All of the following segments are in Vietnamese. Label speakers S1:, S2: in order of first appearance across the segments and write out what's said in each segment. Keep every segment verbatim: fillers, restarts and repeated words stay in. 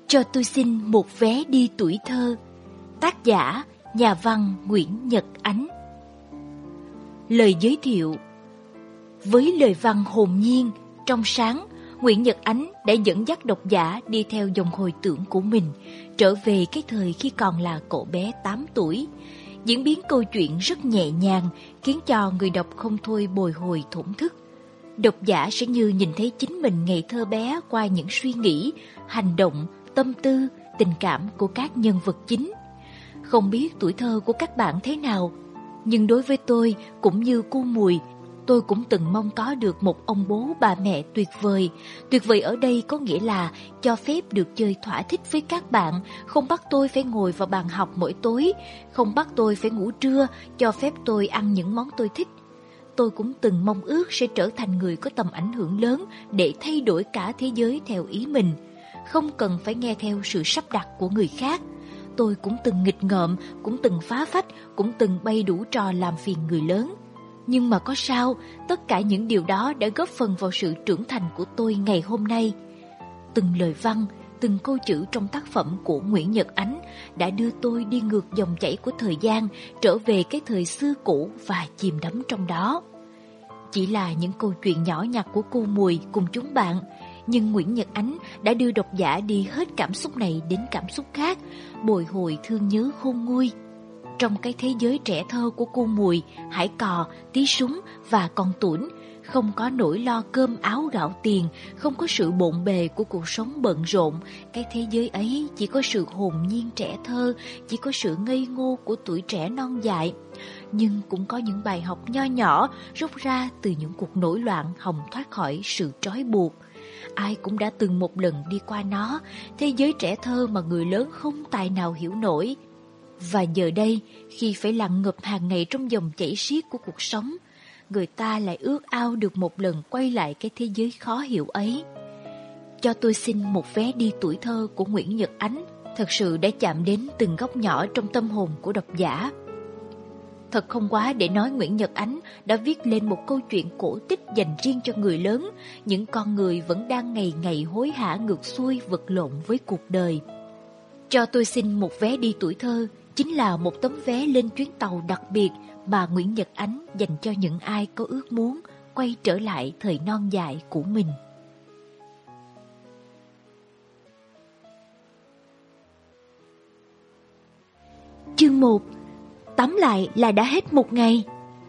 S1: Cho tôi xin một vé đi tuổi thơ. Tác giả nhà văn Nguyễn Nhật Ánh. Lời giới thiệu. Với lời văn hồn nhiên, trong sáng, Nguyễn Nhật Ánh đã dẫn dắt độc giả đi theo dòng hồi tưởng của mình, trở về cái thời khi còn là cậu bé tám tuổi. Diễn biến câu chuyện rất nhẹ nhàng, khiến cho người đọc không thôi bồi hồi thổn thức. Độc giả sẽ như nhìn thấy chính mình ngày thơ bé qua những suy nghĩ, hành động, tâm tư, tình cảm của các nhân vật chính. Không biết tuổi thơ của các bạn thế nào, nhưng đối với tôi cũng như cô Mùi, tôi cũng từng mong có được một ông bố bà mẹ tuyệt vời. Tuyệt vời ở đây có nghĩa là cho phép được chơi thỏa thích với các bạn, không bắt tôi phải ngồi vào bàn học mỗi tối, không bắt tôi phải ngủ trưa, cho phép tôi ăn những món tôi thích. Tôi cũng từng mong ước sẽ trở thành người có tầm ảnh hưởng lớn để thay đổi cả thế giới theo ý mình, không cần phải nghe theo sự sắp đặt của người khác. Tôi cũng từng nghịch ngợm, cũng từng phá phách, cũng từng bay đủ trò làm phiền người lớn. Nhưng mà có sao, tất cả những điều đó đã góp phần vào sự trưởng thành của tôi ngày hôm nay. Từng lời văn, từng câu chữ trong tác phẩm của Nguyễn Nhật Ánh đã đưa tôi đi ngược dòng chảy của thời gian, trở về cái thời xưa cũ và chìm đắm trong đó. Chỉ là những câu chuyện nhỏ nhặt của cô Mùi cùng chúng bạn, nhưng Nguyễn Nhật Ánh đã đưa độc giả đi hết cảm xúc này đến cảm xúc khác, bồi hồi thương nhớ khôn nguôi. Trong cái thế giới trẻ thơ của cô Mùi, Hải Cò, Tí Súng và Con Tuổn, không có nỗi lo cơm áo gạo tiền, không có sự bộn bề của cuộc sống bận rộn. Cái thế giới ấy chỉ có sự hồn nhiên trẻ thơ, chỉ có sự ngây ngô của tuổi trẻ non dại. Nhưng cũng có những bài học nho nhỏ rút ra từ những cuộc nổi loạn hòng thoát khỏi sự trói buộc. Ai cũng đã từng một lần đi qua nó, thế giới trẻ thơ mà người lớn không tài nào hiểu nổi. Và giờ đây, khi phải lặn ngập hàng ngày trong dòng chảy xiết của cuộc sống, người ta lại ước ao được một lần quay lại cái thế giới khó hiểu ấy. Cho tôi xin một vé đi tuổi thơ của Nguyễn Nhật Ánh thật sự đã chạm đến từng góc nhỏ trong tâm hồn của độc giả. Thật không quá để nói Nguyễn Nhật Ánh đã viết lên một câu chuyện cổ tích dành riêng cho người lớn, những con người vẫn đang ngày ngày hối hả ngược xuôi vật lộn với cuộc đời. Cho tôi xin một vé đi tuổi thơ chính là một tấm vé lên chuyến tàu đặc biệt mà Nguyễn Nhật Ánh dành cho những ai có ước muốn quay trở lại thời non dại của mình. Chương một. Tắm lại là đã hết một ngày.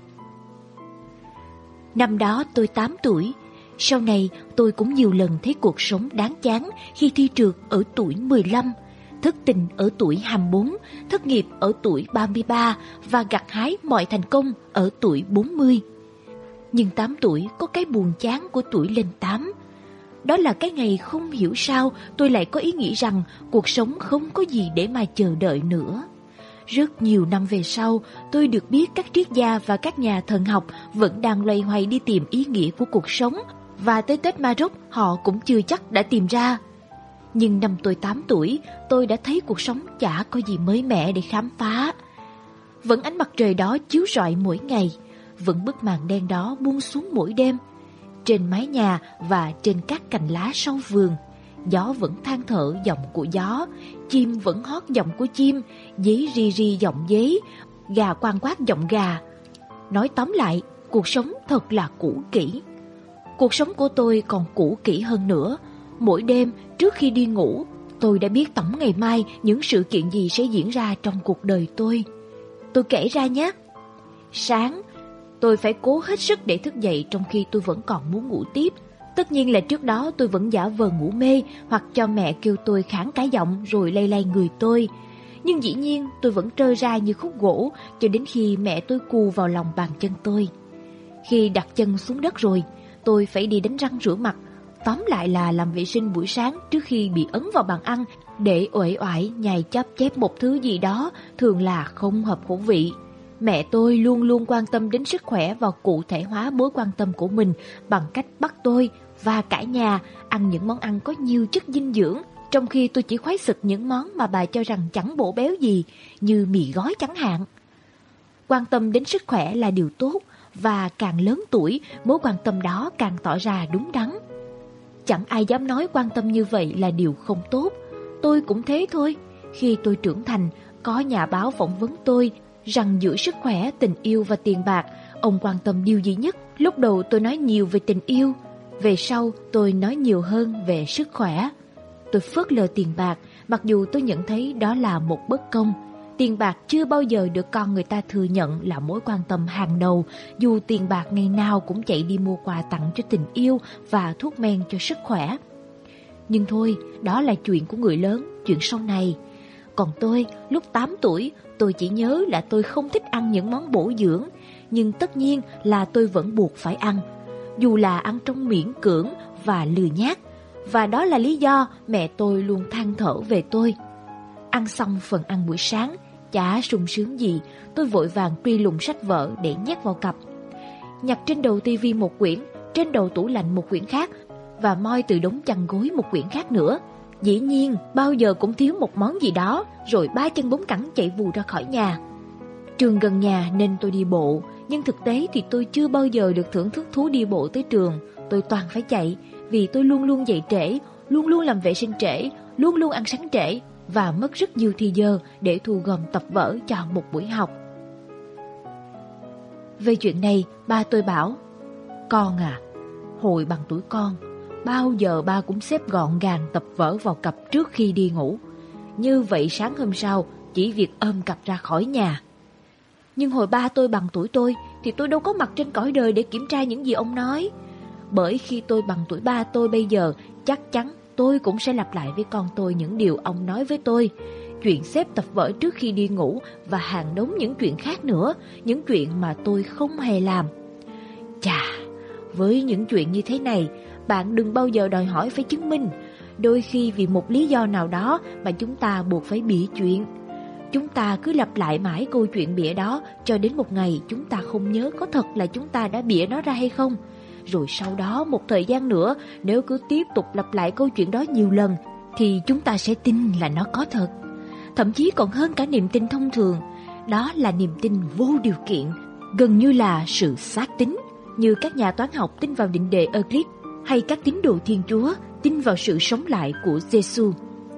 S1: Năm đó tôi tám tuổi. Sau này tôi cũng nhiều lần thấy cuộc sống đáng chán khi thi trượt ở tuổi mười lăm, thất tình ở tuổi hai mươi bốn, thất nghiệp ở tuổi ba mươi ba và gặt hái mọi thành công ở tuổi bốn mươi. Nhưng tám tuổi có cái buồn chán của tuổi lên tám. Đó là cái ngày không hiểu sao tôi lại có ý nghĩ rằng cuộc sống không có gì để mà chờ đợi nữa. Rất nhiều năm về sau, tôi được biết các triết gia và các nhà thần học vẫn đang loay hoay đi tìm ý nghĩa của cuộc sống, và tới Tết Ma Rốc họ cũng chưa chắc đã tìm ra. Nhưng năm tôi tám tuổi, tôi đã thấy cuộc sống chả có gì mới mẻ để khám phá. Vẫn ánh mặt trời đó chiếu rọi mỗi ngày, vẫn bức màn đen đó buông xuống mỗi đêm. Trên mái nhà và trên các cành lá sau vườn, gió vẫn than thở giọng của gió, chim vẫn hót giọng của chim, dế ri ri giọng dế, gà quang quát giọng gà. Nói tóm lại, cuộc sống thật là cũ kỹ. Cuộc sống của tôi còn cũ kỹ hơn nữa. Mỗi đêm trước khi đi ngủ, tôi đã biết tổng ngày mai những sự kiện gì sẽ diễn ra trong cuộc đời tôi. Tôi kể ra nhé. Sáng, tôi phải cố hết sức để thức dậy trong khi tôi vẫn còn muốn ngủ tiếp. Tất nhiên là trước đó tôi vẫn giả vờ ngủ mê hoặc cho mẹ kêu tôi khản cả giọng rồi lay lay người tôi. Nhưng dĩ nhiên tôi vẫn trơ ra như khúc gỗ cho đến khi mẹ tôi cù vào lòng bàn chân tôi. Khi đặt chân xuống đất rồi, tôi phải đi đánh răng rửa mặt. Tóm lại là làm vệ sinh buổi sáng trước khi bị ấn vào bàn ăn để uể oải nhai chắp chép một thứ gì đó thường là không hợp khẩu vị. Mẹ tôi luôn luôn quan tâm đến sức khỏe và cụ thể hóa mối quan tâm của mình bằng cách bắt tôi và cả nhà ăn những món ăn có nhiều chất dinh dưỡng, trong khi tôi chỉ khoái sực những món mà bà cho rằng chẳng bổ béo gì, như mì gói chẳng hạn. Quan tâm đến sức khỏe là điều tốt, và càng lớn tuổi, mối quan tâm đó càng tỏ ra đúng đắn. Chẳng ai dám nói quan tâm như vậy là điều không tốt. tôi cũng thế thôi. Khi tôi trưởng thành, có nhà báo phỏng vấn tôi rằng giữa sức khỏe, tình yêu và tiền bạc, ông quan tâm điều gì nhất? Lúc đầu tôi nói nhiều về tình yêu, về sau tôi nói nhiều hơn về sức khỏe. Tôi phớt lờ tiền bạc, mặc dù tôi nhận thấy đó là một bất công. Tiền bạc chưa bao giờ được con người ta thừa nhận là mối quan tâm hàng đầu, dù tiền bạc ngày nào cũng chạy đi mua quà tặng cho tình yêu và thuốc men cho sức khỏe. Nhưng thôi, đó là chuyện của người lớn, chuyện sau này. Còn tôi, lúc tám tuổi, tôi chỉ nhớ là tôi không thích ăn những món bổ dưỡng, nhưng tất nhiên là tôi vẫn buộc phải ăn, dù là ăn trong miễn cưỡng và lười nhác. Và đó là lý do mẹ tôi luôn than thở về tôi. Ăn xong phần ăn buổi sáng, chả sung sướng gì, tôi vội vàng truy lùng sách vở để nhét vào cặp. Nhặt trên đầu tivi một quyển, trên đầu tủ lạnh một quyển khác, và moi từ đống chăn gối một quyển khác nữa. Dĩ nhiên, bao giờ cũng thiếu một món gì đó, rồi ba chân bốn cẳng chạy vù ra khỏi nhà. Trường gần nhà nên tôi đi bộ, nhưng thực tế thì tôi chưa bao giờ được thưởng thức thú đi bộ tới trường. Tôi toàn phải chạy, vì tôi luôn luôn dậy trễ, luôn luôn làm vệ sinh trễ, luôn luôn ăn sáng trễ, và mất rất nhiều thời giờ để thu gom tập vở cho một buổi học. Về chuyện này, ba tôi bảo, con à, hồi bằng tuổi con, bao giờ ba cũng xếp gọn gàng tập vở vào cặp trước khi đi ngủ. Như vậy sáng hôm sau, chỉ việc ôm cặp ra khỏi nhà. Nhưng hồi ba tôi bằng tuổi tôi, thì tôi đâu có mặt trên cõi đời để kiểm tra những gì ông nói. Bởi khi tôi bằng tuổi ba tôi bây giờ, chắc chắn tôi cũng sẽ lặp lại với con tôi những điều ông nói với tôi. Chuyện xếp tập vở trước khi đi ngủ và hàng đống những chuyện khác nữa, những chuyện mà tôi không hề làm. Chà, với những chuyện như thế này, bạn đừng bao giờ đòi hỏi phải chứng minh. Đôi khi vì một lý do nào đó mà chúng ta buộc phải bịa chuyện. Chúng ta cứ lặp lại mãi câu chuyện bịa đó cho đến một ngày chúng ta không nhớ có thật là chúng ta đã bịa nó ra hay không. Rồi sau đó một thời gian nữa, nếu cứ tiếp tục lặp lại câu chuyện đó nhiều lần, thì chúng ta sẽ tin là nó có thật. Thậm chí còn hơn cả niềm tin thông thường. Đó là niềm tin vô điều kiện, gần như là sự xác tín, như các nhà toán học tin vào định đề Euclid, hay các tín đồ Thiên Chúa tin vào sự sống lại của Giêsu.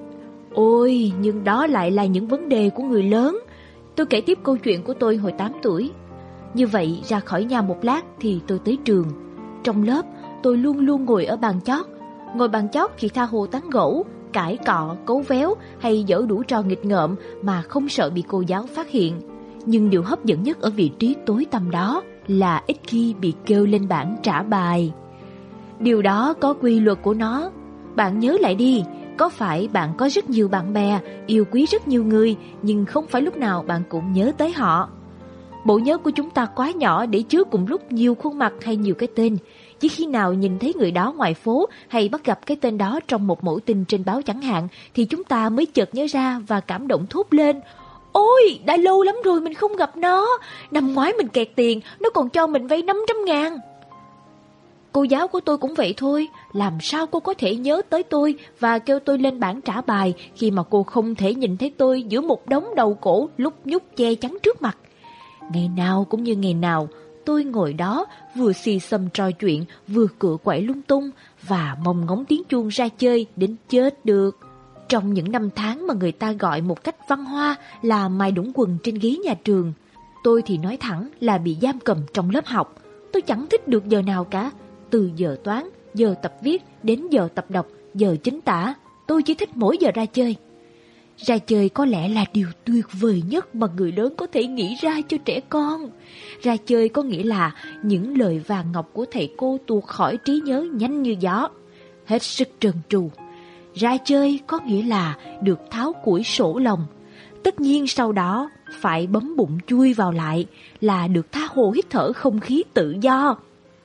S1: Ôi, nhưng đó lại là những vấn đề của người lớn. Tôi kể tiếp câu chuyện của tôi hồi tám tuổi. Như vậy, ra khỏi nhà một lát thì tôi tới trường. Trong lớp, tôi luôn luôn ngồi ở bàn chót. Ngồi bàn chót thì tha hồ tán gẫu, cãi cọ, cấu véo hay giở đủ trò nghịch ngợm mà không sợ bị cô giáo phát hiện. Nhưng điều hấp dẫn nhất ở vị trí tối tăm đó là ít khi bị kêu lên bảng trả bài. Điều đó có quy luật của nó. Bạn nhớ lại đi, có phải bạn có rất nhiều bạn bè, yêu quý rất nhiều người, nhưng không phải lúc nào bạn cũng nhớ tới họ. Bộ nhớ của chúng ta quá nhỏ để chứa cùng lúc nhiều khuôn mặt hay nhiều cái tên. Chỉ khi nào nhìn thấy người đó ngoài phố hay bắt gặp cái tên đó trong một mẫu tin trên báo chẳng hạn, thì chúng ta mới chợt nhớ ra và cảm động thốt lên: ôi, đã lâu lắm rồi mình không gặp nó. Năm ngoái mình kẹt tiền, nó còn cho mình vay năm trăm ngàn. Cô giáo của tôi cũng vậy thôi. Làm sao cô có thể nhớ tới tôi và kêu tôi lên bảng trả bài khi mà cô không thể nhìn thấy tôi giữa một đống đầu cổ lúc nhúc che chắn trước mặt. Ngày nào cũng như ngày nào, tôi ngồi đó vừa xì xầm trò chuyện, vừa cựa quậy lung tung và mong ngóng tiếng chuông ra chơi đến chết được. Trong những năm tháng mà người ta gọi một cách văn hoa là mài đũng quần trên ghế nhà trường, tôi thì nói thẳng là bị giam cầm trong lớp học. Tôi chẳng thích được giờ nào cả. Từ giờ toán, giờ tập viết đến giờ tập đọc, giờ chính tả, tôi chỉ thích mỗi giờ ra chơi. Ra chơi có lẽ là điều tuyệt vời nhất mà người lớn có thể nghĩ ra cho trẻ con. Ra chơi có nghĩa là những lời vàng ngọc của thầy cô tuột khỏi trí nhớ nhanh như gió, hết sức trơn tru. Ra chơi có nghĩa là được tháo củi sổ lòng. Tất nhiên sau đó phải bấm bụng chui vào lại, là được tha hồ hít thở không khí tự do.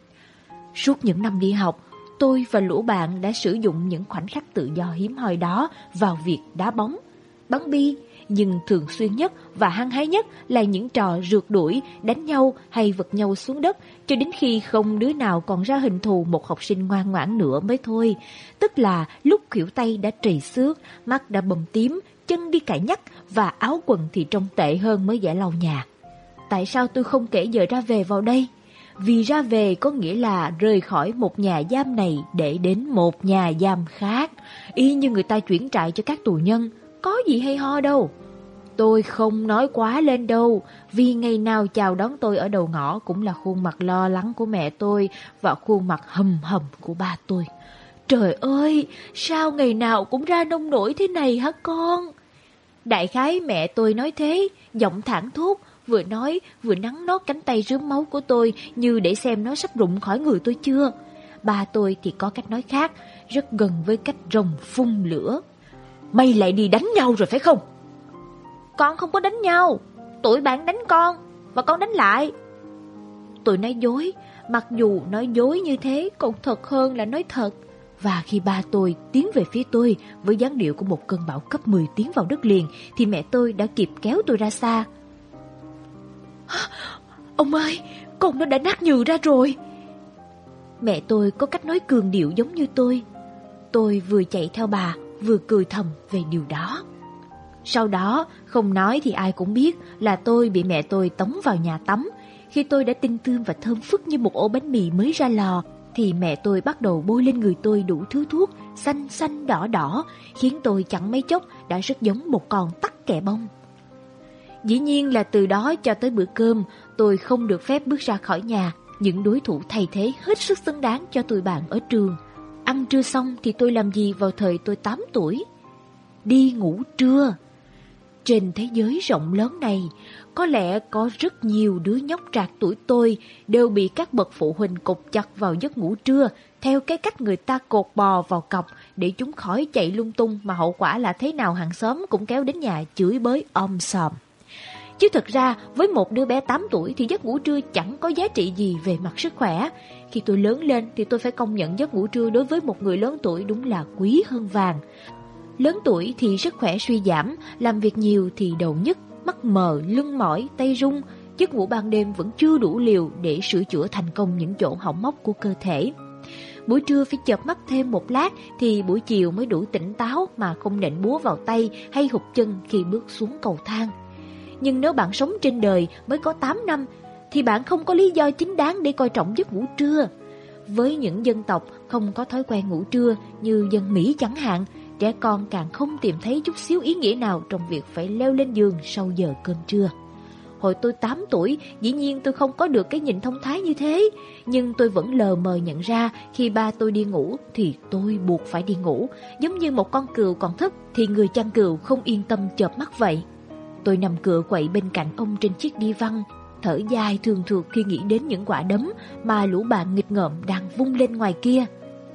S1: Suốt những năm đi học, tôi và lũ bạn đã sử dụng những khoảnh khắc tự do hiếm hoi đó vào việc đá bóng, bắn bi, nhưng thường xuyên nhất và hăng hái nhất là những trò rượt đuổi, đánh nhau hay vật nhau xuống đất, cho đến khi không đứa nào còn ra hình thù một học sinh ngoan ngoãn nữa mới thôi. Tức là lúc khuỷu tay đã trầy xước, mắt đã bầm tím, chân đi cãi nhắc và áo quần thì trông tệ hơn mới giả lau nhà. Tại sao tôi không kể giờ ra về vào đây? vì ra về có nghĩa là rời khỏi một nhà giam này để đến một nhà giam khác, y như người ta chuyển trại cho các tù nhân, có gì hay ho đâu. Tôi không nói quá lên đâu, vì ngày nào chào đón tôi ở đầu ngõ cũng là khuôn mặt lo lắng của mẹ tôi và khuôn mặt hầm hầm của ba tôi. Trời ơi, sao ngày nào cũng ra nông nổi thế này hả con? Đại khái mẹ tôi nói thế, giọng thảng thốt, vừa nói vừa nắn nót cánh tay rướm máu của tôi như để xem nó sắp rụng khỏi người tôi chưa. Ba tôi thì có cách nói khác, rất gần với cách rồng phun lửa. Mày lại đi đánh nhau rồi phải không? Con không có đánh nhau, tụi bạn đánh con và con đánh lại. Tôi nói dối, mặc dù nói dối như thế còn thật hơn là nói thật. Và khi ba tôi tiến về phía tôi với dáng điệu của một cơn bão cấp mười tiến vào đất liền, thì mẹ tôi đã kịp kéo tôi ra xa. Ông ơi, con nó đã nát nhừ ra rồi. Mẹ tôi có cách nói cường điệu giống như tôi. Tôi vừa chạy theo bà, vừa cười thầm về điều đó. Sau đó, không nói thì ai cũng biết là tôi bị mẹ tôi tống vào nhà tắm. Khi tôi đã tinh tươm và thơm phức như một ổ bánh mì mới ra lò, thì mẹ tôi bắt đầu bôi lên người tôi đủ thứ thuốc, xanh xanh đỏ đỏ, khiến tôi chẳng mấy chốc đã rất giống một con tắc kè bông. Dĩ nhiên là từ đó cho tới bữa cơm, tôi không được phép bước ra khỏi nhà, những đối thủ thay thế hết sức xứng đáng cho tụi bạn ở trường. Ăn trưa xong thì tôi làm gì vào thời tôi tám tuổi? Đi ngủ trưa. Trên thế giới rộng lớn này, có lẽ có rất nhiều đứa nhóc trạc tuổi tôi đều bị các bậc phụ huynh cột chặt vào giấc ngủ trưa theo cái cách người ta cột bò vào cọc để chúng khỏi chạy lung tung, mà hậu quả là thế nào hàng xóm cũng kéo đến nhà chửi bới om sòm. Chứ thật ra với một đứa bé tám tuổi thì giấc ngủ trưa chẳng có giá trị gì về mặt sức khỏe. Khi tôi lớn lên thì tôi phải công nhận giấc ngủ trưa đối với một người lớn tuổi đúng là quý hơn vàng. Lớn tuổi thì sức khỏe suy giảm, làm việc nhiều thì đầu nhức, mắt mờ, lưng mỏi, tay rung. Giấc ngủ ban đêm vẫn chưa đủ liều để sửa chữa thành công những chỗ hỏng móc của cơ thể. Buổi trưa phải chợp mắt thêm một lát thì buổi chiều mới đủ tỉnh táo mà không nện búa vào tay hay hụt chân khi bước xuống cầu thang. Nhưng nếu bạn sống trên đời mới có tám năm thì bạn không có lý do chính đáng để coi trọng giấc ngủ trưa. Với những dân tộc không có thói quen ngủ trưa như dân Mỹ chẳng hạn, trẻ con càng không tìm thấy chút xíu ý nghĩa nào trong việc phải leo lên giường sau giờ cơm trưa. Hồi tôi tám tuổi, dĩ nhiên tôi không có được cái nhìn thông thái như thế, nhưng tôi vẫn lờ mờ nhận ra khi ba tôi đi ngủ thì tôi buộc phải đi ngủ, giống như một con cừu còn thức thì người chăn cừu không yên tâm chợp mắt vậy. Tôi nằm cựa quậy bên cạnh ông trên chiếc đi văn, thở dài thường thượt khi nghĩ đến những quả đấm mà lũ bạn nghịch ngợm đang vung lên ngoài kia.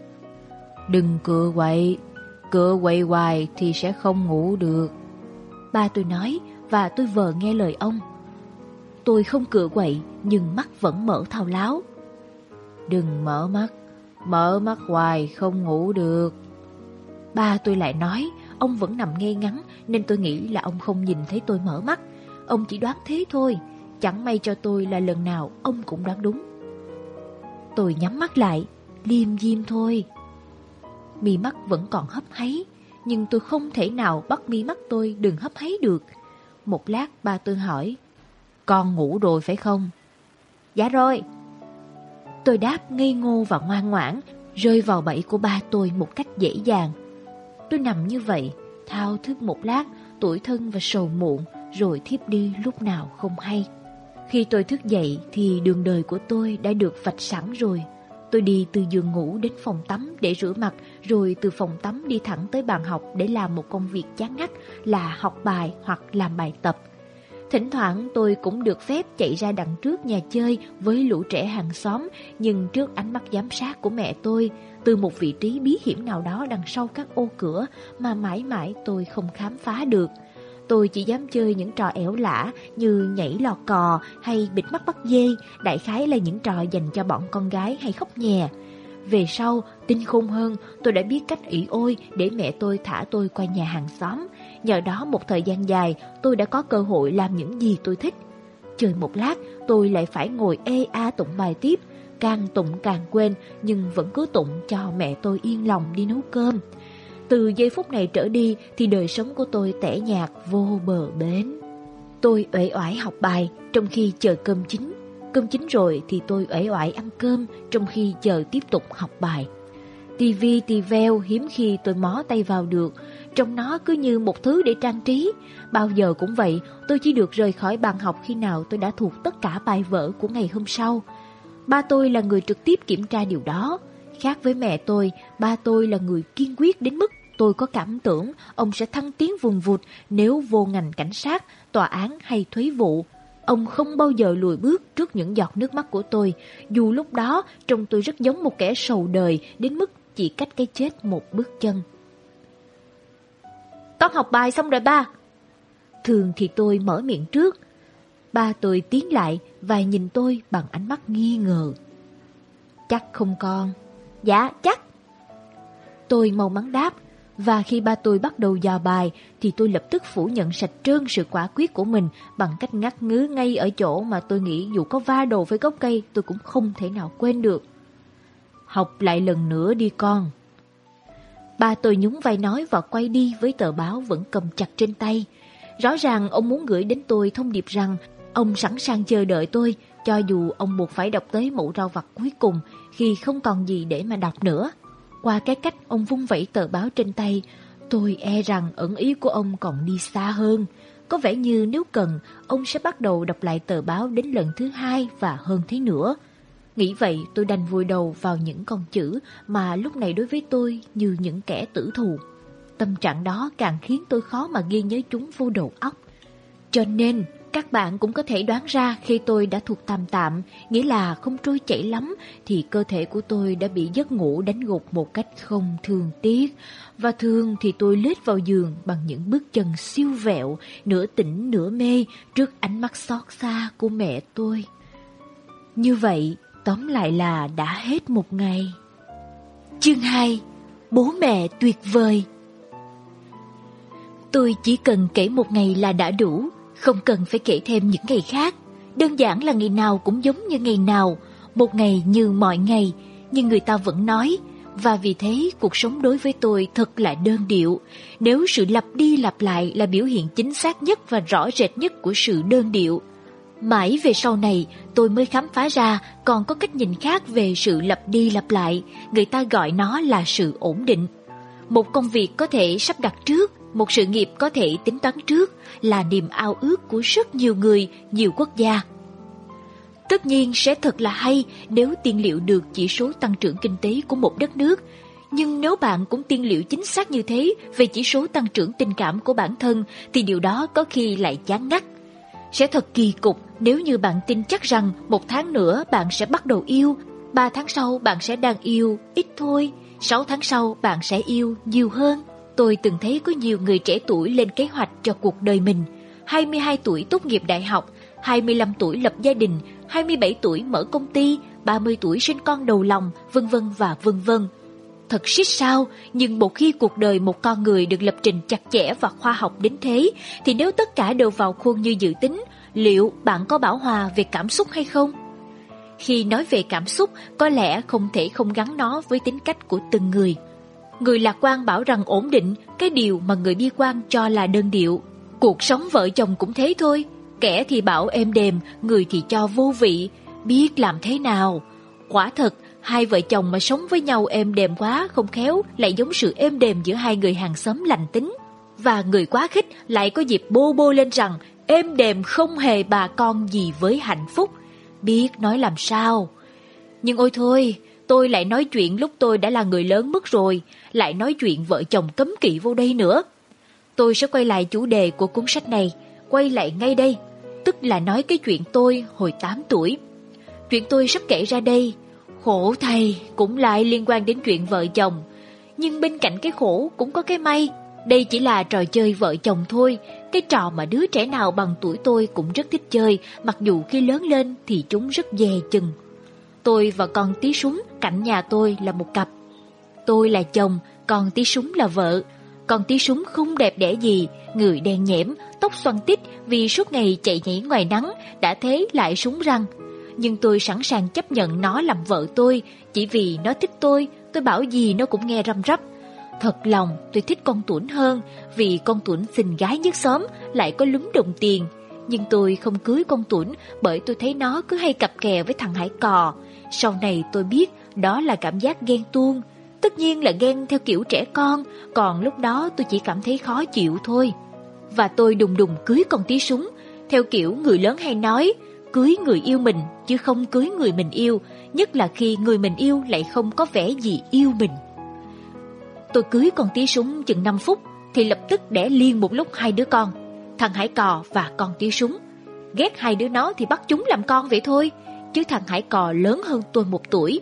S1: Đừng cựa quậy, cựa quậy hoài thì sẽ không ngủ được, ba tôi nói, và tôi vờ nghe lời ông. Tôi không cựa quậy nhưng mắt vẫn mở thao láo. Đừng mở mắt, mở mắt hoài không ngủ được. Ba tôi lại nói, ông vẫn nằm ngay ngắn nên tôi nghĩ là ông không nhìn thấy tôi mở mắt. Ông chỉ đoán thế thôi, chẳng may cho tôi là lần nào ông cũng đoán đúng. Tôi nhắm mắt lại, liêm diêm thôi. Mi mắt vẫn còn hấp háy, nhưng tôi không thể nào bắt mi mắt tôi đừng hấp háy được. Một lát ba tôi hỏi, con ngủ rồi phải không? Dạ rồi. Tôi đáp ngây ngô và ngoan ngoãn, rơi vào bẫy của ba tôi một cách dễ dàng. Tôi nằm như vậy, thao thức một lát, tủi thân và sầu muộn, rồi thiếp đi lúc nào không hay. Khi tôi thức dậy thì đường đời của tôi đã được vạch sẵn rồi. Tôi đi từ giường ngủ đến phòng tắm để rửa mặt, rồi từ phòng tắm đi thẳng tới bàn học để làm một công việc chán ngắt là học bài hoặc làm bài tập. Thỉnh thoảng tôi cũng được phép chạy ra đằng trước nhà chơi với lũ trẻ hàng xóm, nhưng trước ánh mắt giám sát của mẹ tôi, từ một vị trí bí hiểm nào đó đằng sau các ô cửa mà mãi mãi tôi không khám phá được. Tôi chỉ dám chơi những trò ẻo lả như nhảy lò cò hay bịt mắt bắt dê, đại khái là những trò dành cho bọn con gái hay khóc nhè. Về sau, tinh khôn hơn, tôi đã biết cách ỷ ôi để mẹ tôi thả tôi qua nhà hàng xóm. Nhờ đó một thời gian dài, tôi đã có cơ hội làm những gì tôi thích. Chơi một lát, tôi lại phải ngồi ê a tụng bài tiếp, càng tụng càng quên, nhưng vẫn cứ tụng cho mẹ tôi yên lòng đi nấu cơm. Từ giây phút này trở đi thì đời sống của tôi tẻ nhạt vô bờ bến. Tôi uể oải học bài trong khi chờ cơm chín. cơm chín rồi thì tôi uể oải ăn cơm trong khi chờ tiếp tục học bài. Tivi tì veo hiếm khi tôi mó tay vào được, trong nó cứ như một thứ để trang trí. Bao giờ cũng vậy, tôi chỉ được rời khỏi bàn học khi nào tôi đã thuộc tất cả bài vở của ngày hôm sau. Ba tôi là người trực tiếp kiểm tra điều đó. Khác với mẹ tôi, ba tôi là người kiên quyết đến mức tôi có cảm tưởng ông sẽ thăng tiến vùng vụt nếu vô ngành cảnh sát, tòa án hay thuế vụ. Ông không bao giờ lùi bước trước những giọt nước mắt của tôi, dù lúc đó trông tôi rất giống một kẻ sầu đời đến mức chỉ cách cái chết một bước chân. Con học bài xong rồi ba. Thường thì tôi mở miệng trước. Ba tôi tiến lại và nhìn tôi bằng ánh mắt nghi ngờ. Chắc không con? Dạ chắc. Tôi mau mắn đáp. Và khi ba tôi bắt đầu dò bài thì tôi lập tức phủ nhận sạch trơn sự quả quyết của mình bằng cách ngắt ngứ ngay ở chỗ mà tôi nghĩ dù có va đầu với gốc cây tôi cũng không thể nào quên được. Học lại lần nữa đi con. Ba tôi nhún vai nói và quay đi với tờ báo vẫn cầm chặt trên tay. Rõ ràng ông muốn gửi đến tôi thông điệp rằng ông sẵn sàng chờ đợi tôi, cho dù ông buộc phải đọc tới mẩu rau vặt cuối cùng khi không còn gì để mà đọc nữa. Qua cái cách ông vung vẩy tờ báo trên tay, tôi e rằng ẩn ý của ông còn đi xa hơn. Có vẻ như nếu cần, ông sẽ bắt đầu đọc lại tờ báo đến lần thứ hai và hơn thế nữa. Nghĩ vậy tôi đành vùi đầu vào những con chữ mà lúc này đối với tôi như những kẻ tử thù. Tâm trạng đó càng khiến tôi khó mà ghi nhớ chúng vô đầu óc. Cho nên các bạn cũng có thể đoán ra khi tôi đã thuộc tạm tạm, nghĩa là không trôi chảy lắm, thì cơ thể của tôi đã bị giấc ngủ đánh gục một cách không thương tiếc. Và thường thì tôi lết vào giường bằng những bước chân siêu vẹo, nửa tỉnh nửa mê trước ánh mắt xót xa của mẹ tôi. Như vậy, tóm lại là đã hết một ngày. Chương hai. Bố mẹ tuyệt vời. Tôi chỉ cần kể một ngày là đã đủ, không cần phải kể thêm những ngày khác. Đơn giản là ngày nào cũng giống như ngày nào, một ngày như mọi ngày, nhưng người ta vẫn nói. Và vì thế cuộc sống đối với tôi thật là đơn điệu. Nếu sự lặp đi lặp lại là biểu hiện chính xác nhất và rõ rệt nhất của sự đơn điệu. Mãi về sau này tôi mới khám phá ra còn có cách nhìn khác về sự lặp đi lặp lại. Người ta gọi nó là sự ổn định. Một công việc có thể sắp đặt trước, một sự nghiệp có thể tính toán trước, là niềm ao ước của rất nhiều người, nhiều quốc gia. Tất nhiên sẽ thật là hay nếu tiên liệu được chỉ số tăng trưởng kinh tế của một đất nước. Nhưng nếu bạn cũng tiên liệu chính xác như thế về chỉ số tăng trưởng tình cảm của bản thân thì điều đó có khi lại chán ngắt. Sẽ thật kỳ cục nếu như bạn tin chắc rằng một tháng nữa bạn sẽ bắt đầu yêu, ba tháng sau bạn sẽ đang yêu ít thôi, sáu tháng sau bạn sẽ yêu nhiều hơn. Tôi từng thấy có nhiều người trẻ tuổi lên kế hoạch cho cuộc đời mình. hai mươi hai tuổi tốt nghiệp đại học, hai mươi lăm tuổi lập gia đình, hai mươi bảy tuổi mở công ty, ba mươi tuổi sinh con đầu lòng, vân vân và vân vân. Thật xích sao, nhưng một khi cuộc đời một con người được lập trình chặt chẽ và khoa học đến thế, thì nếu tất cả đều vào khuôn như dự tính, liệu bạn có bảo hòa về cảm xúc hay không? Khi nói về cảm xúc, có lẽ không thể không gắn nó với tính cách của từng người. Người lạc quan bảo rằng ổn định, cái điều mà người bi quan cho là đơn điệu. Cuộc sống vợ chồng cũng thế thôi, kẻ thì bảo êm đềm, người thì cho vô vị, biết làm thế nào. Quả thật, hai vợ chồng mà sống với nhau êm đềm quá không khéo lại giống sự êm đềm giữa hai người hàng xóm lành tính. Và người quá khích lại có dịp bô bô lên rằng êm đềm không hề bà con gì với hạnh phúc. Biết nói làm sao. Nhưng ôi thôi, tôi lại nói chuyện lúc tôi đã là người lớn mất rồi, lại nói chuyện vợ chồng cấm kỵ vô đây nữa. Tôi sẽ quay lại chủ đề của cuốn sách này, quay lại ngay đây, tức là nói cái chuyện tôi hồi tám tuổi. Chuyện tôi sắp kể ra đây, khổ thay cũng lại liên quan đến chuyện vợ chồng. Nhưng bên cạnh cái khổ cũng có cái may. Đây chỉ là trò chơi vợ chồng thôi, cái trò mà đứa trẻ nào bằng tuổi tôi cũng rất thích chơi, mặc dù khi lớn lên thì chúng rất dè chừng. Tôi và con Tí Súng cạnh nhà tôi là một cặp. Tôi là chồng, con Tí Súng là vợ. Con Tí Súng không đẹp đẽ gì, người đen nhẽm, tóc xoăn tít vì suốt ngày chạy nhảy ngoài nắng, đã thế lại súng răng. Nhưng tôi sẵn sàng chấp nhận nó làm vợ tôi, chỉ vì nó thích tôi, tôi bảo gì nó cũng nghe răm rắp. Thật lòng tôi thích con Tuấn hơn, vì con Tuấn xinh gái nhất xóm, lại có lúm đồng tiền. Nhưng tôi không cưới con Tuấn bởi tôi thấy nó cứ hay cặp kè với thằng Hải Cò. Sau này tôi biết đó là cảm giác ghen tuông. Tất nhiên là ghen theo kiểu trẻ con, còn lúc đó tôi chỉ cảm thấy khó chịu thôi. Và tôi đùng đùng cưới con Tí Súng, theo kiểu người lớn hay nói, cưới người yêu mình chứ không cưới người mình yêu, nhất là khi người mình yêu lại không có vẻ gì yêu mình. Tôi cưới con Tí Súng chừng năm phút thì lập tức đẻ liên một lúc hai đứa con, thằng Hải Cò và con Tí Súng. Ghét hai đứa nó thì bắt chúng làm con vậy thôi, chứ thằng Hải Cò lớn hơn tôi một tuổi.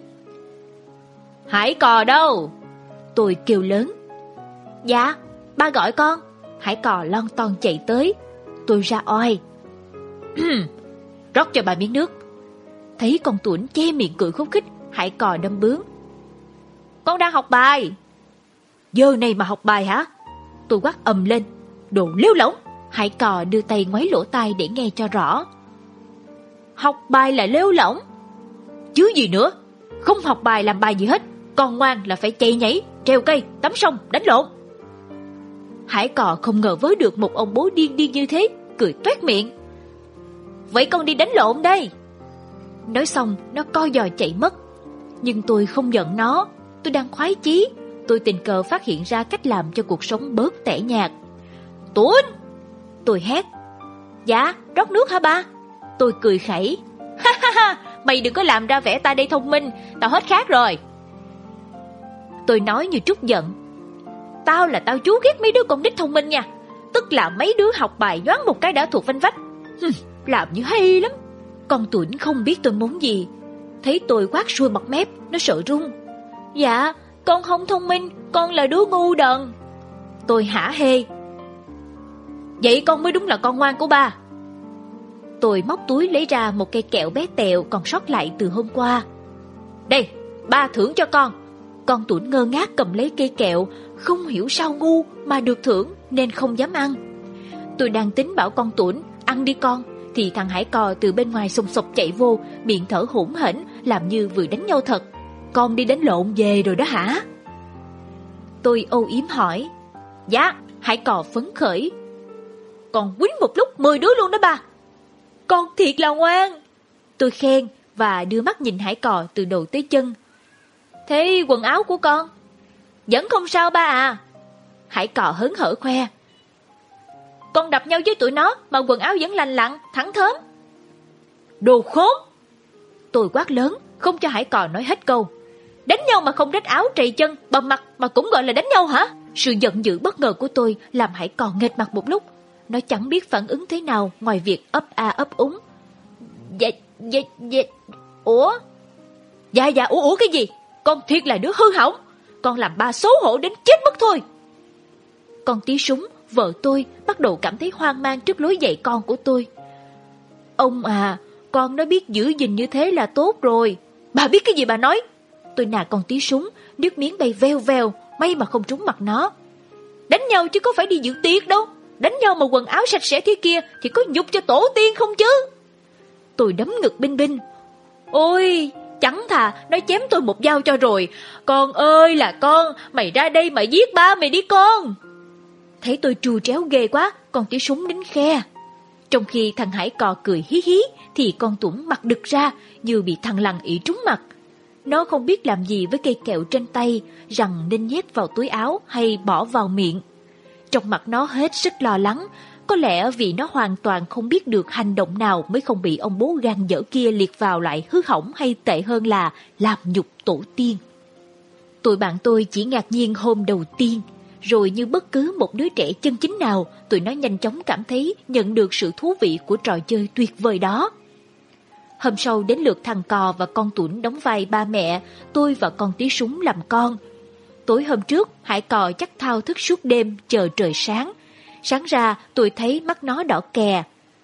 S1: Hải Cò đâu? Tôi kêu lớn. Dạ, ba gọi con. Hải Cò lon ton chạy tới. Tôi ra oai. Rót cho bà miếng nước. Thấy con Tuấn che miệng cười khúc khích, Hải Cò đâm bướng. Con đang học bài. Giờ này mà học bài hả? Tôi quát ầm lên. Đồ lêu lỏng. Hải Cò đưa tay ngoáy lỗ tai để nghe cho rõ. Học bài là lêu lỏng? Chứ gì nữa. Không học bài làm bài gì hết. Con ngoan là phải chạy nhảy, treo cây, tắm sông, đánh lộn. Hải Cò không ngờ với được một ông bố điên điên như thế, cười toét miệng. Vậy con đi đánh lộn đây. Nói xong nó co giò chạy mất. Nhưng tôi không giận nó. Tôi đang khoái chí. Tôi tình cờ phát hiện ra cách làm cho cuộc sống bớt tẻ nhạt. Tuấn! Tôi hét. Dạ, rót nước hả ba? Tôi cười khẩy. Ha ha ha, mày đừng có làm ra vẻ ta đây thông minh. Tao hết khát rồi. Tôi nói như trút giận. Tao là tao chú ghét mấy đứa con nít thông minh nha. Tức là mấy đứa học bài nhoáng một cái đã thuộc vanh vách. Hừm, làm như hay lắm. Con Tuấn không biết tôi muốn gì. Thấy tôi quát xuôi mặt mép, nó sợ run. Dạ, con không thông minh, con là đứa ngu đần. Tôi hả hê. Vậy con mới đúng là con ngoan của ba. Tôi móc túi lấy ra một cây kẹo bé tẹo còn sót lại từ hôm qua. Đây, ba thưởng cho con. Con Tuấn ngơ ngác cầm lấy cây kẹo, không hiểu sao ngu mà được thưởng nên không dám ăn. Tôi đang tính bảo con Tuấn ăn đi con, thì thằng Hải Cò từ bên ngoài xùng xục chạy vô, miệng thở hổn hển làm như vừa đánh nhau thật. Con đi đánh lộn về rồi đó hả? Tôi âu yếm hỏi. Dạ. Hải Cò phấn khởi. Con quýnh một lúc mười đứa luôn đó ba. Con thiệt là ngoan. Tôi khen và đưa mắt nhìn Hải Cò từ đầu tới chân. Thế quần áo của con? Vẫn không sao ba à. Hải Cò hớn hở khoe. Con đập nhau với tụi nó mà quần áo vẫn lành lặn, thẳng thớm. Đồ khốn. Tôi quát lớn, không cho Hải Cò nói hết câu. Đánh nhau mà không rách áo trầy chân, bầm mặt mà cũng gọi là đánh nhau hả? Sự giận dữ bất ngờ của tôi làm Hải Cò nghệt mặt một lúc. Nó chẳng biết phản ứng thế nào ngoài việc ấp a ấp úng. Dạ, dạ, dạ, ủa? Dạ, dạ, ủa, ủa cái gì? Con thiệt là đứa hư hỏng. Con làm ba xấu hổ đến chết mất thôi. Con Tí Súng, vợ tôi, bắt đầu cảm thấy hoang mang trước lối dạy con của tôi. Ông à, con nó biết giữ gìn như thế là tốt rồi. Bà biết cái gì bà nói? Tôi nạt con Tí Súng, nước miếng bay veo veo, may mà không trúng mặt nó. Đánh nhau chứ có phải đi dự tiệc đâu. Đánh nhau mà quần áo sạch sẽ thế kia thì có nhục cho tổ tiên không chứ? Tôi đấm ngực binh binh. Ôi, chẳng thà nó chém tôi một dao cho rồi. Con ơi là con, mày ra đây mà giết ba mày đi con. Thấy tôi trù tréo ghê quá, con Tí Súng đính khe. Trong khi thằng Hải Cò cười hí hí thì con Tuấn mặt đực ra như bị thằng lằn ị trúng mặt. Nó không biết làm gì với cây kẹo trên tay, rằng nên nhét vào túi áo hay bỏ vào miệng. Trong mặt nó hết sức lo lắng, có lẽ vì nó hoàn toàn không biết được hành động nào mới không bị ông bố gan dở kia liệt vào lại hư hỏng hay tệ hơn là làm nhục tổ tiên. Tụi bạn tôi chỉ ngạc nhiên hôm đầu tiên, rồi như bất cứ một đứa trẻ chân chính nào, tụi nó nhanh chóng cảm thấy nhận được sự thú vị của trò chơi tuyệt vời đó. Hôm sau đến lượt thằng Cò và con Tuấn đóng vai ba mẹ, tôi và con Tí Súng làm con. Tối hôm trước, Hải Cò chắc thao thức suốt đêm chờ trời sáng. Sáng ra, tôi thấy mắt nó đỏ kè.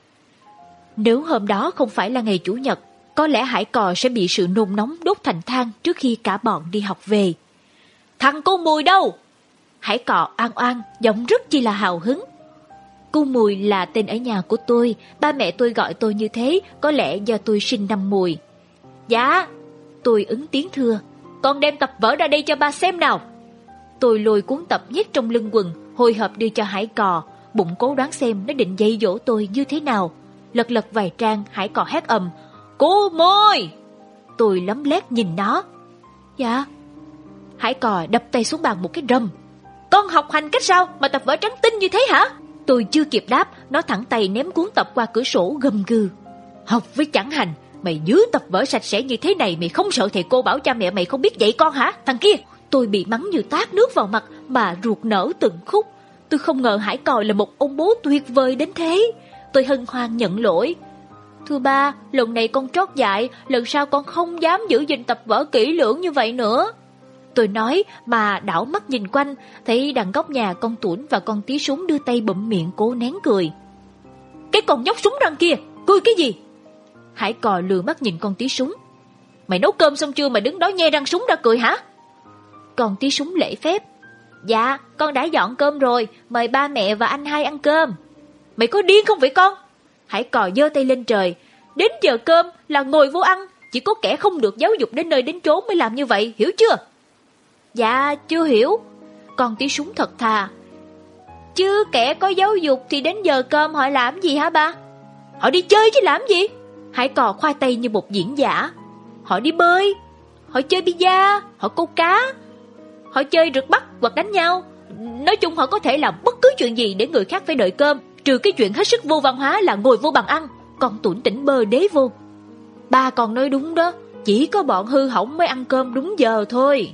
S1: Nếu hôm đó không phải là ngày Chủ nhật, có lẽ Hải Cò sẽ bị sự nôn nóng đốt thành than trước khi cả bọn đi học về. Thằng cô Mùi đâu? Hải Cò oan oan, giọng rất chi là hào hứng. Cô Mùi là tên ở nhà của tôi, ba mẹ tôi gọi tôi như thế, có lẽ do tôi sinh năm Mùi. Dạ, tôi ứng tiếng thưa. Con đem tập vở ra đây cho ba xem nào. Tôi lôi cuốn tập nhét trong lưng quần, hồi hộp đưa cho Hải Cò, bụng cố đoán xem nó định dạy dỗ tôi như thế nào. Lật lật vài trang, Hải Cò hét ầm: Cô Môi! Tôi lấm lét nhìn nó. Dạ. Hải Cò đập tay xuống bàn một cái rầm. Con học hành cách sao mà tập vở trắng tinh như thế hả? Tôi chưa kịp đáp, nó thẳng tay ném cuốn tập qua cửa sổ gầm gừ. Học với chẳng hành, mày giữ tập vở sạch sẽ như thế này, mày không sợ thầy cô bảo cha mẹ mày không biết dạy con hả, thằng kia? Tôi bị mắng như tát nước vào mặt mà ruột nở từng khúc. Tôi không ngờ Hải Cò là một ông bố tuyệt vời đến thế. Tôi hân hoan nhận lỗi. Thưa ba, lần này con trót dại, lần sau con không dám giữ gìn tập vở kỹ lưỡng như vậy nữa. Tôi nói mà đảo mắt nhìn quanh, thấy đằng góc nhà con Tuấn và con Tí Súng đưa tay bụm miệng cố nén cười. Cái con nhóc súng răng kia, cười cái gì? Hải Cò lừa mắt nhìn con Tí Súng. Mày nấu cơm xong chưa mà đứng đó nhe răng súng ra cười hả? Con Tí Súng lễ phép. Dạ, con đã dọn cơm rồi, mời ba mẹ và anh hai ăn cơm. Mày có điên không vậy con? Hải Cò giơ tay lên trời. Đến giờ cơm là ngồi vô ăn, chỉ có kẻ không được giáo dục đến nơi đến chốn mới làm như vậy, hiểu chưa? Dạ, chưa hiểu. Con Tí Súng thật thà. Chứ kẻ có giáo dục thì đến giờ cơm họ làm gì hả ba? Họ đi chơi chứ làm gì? Hải Cò khoai tay như một diễn giả. Họ đi bơi, họ chơi bida, họ câu cá, họ chơi rượt bắt hoặc đánh nhau. Nói chung họ có thể làm bất cứ chuyện gì để người khác phải đợi cơm, trừ cái chuyện hết sức vô văn hóa là ngồi vô bàn ăn. Con Tuấn tỉnh bơ đế vô. Ba còn nói đúng đó, chỉ có bọn hư hỏng mới ăn cơm đúng giờ thôi.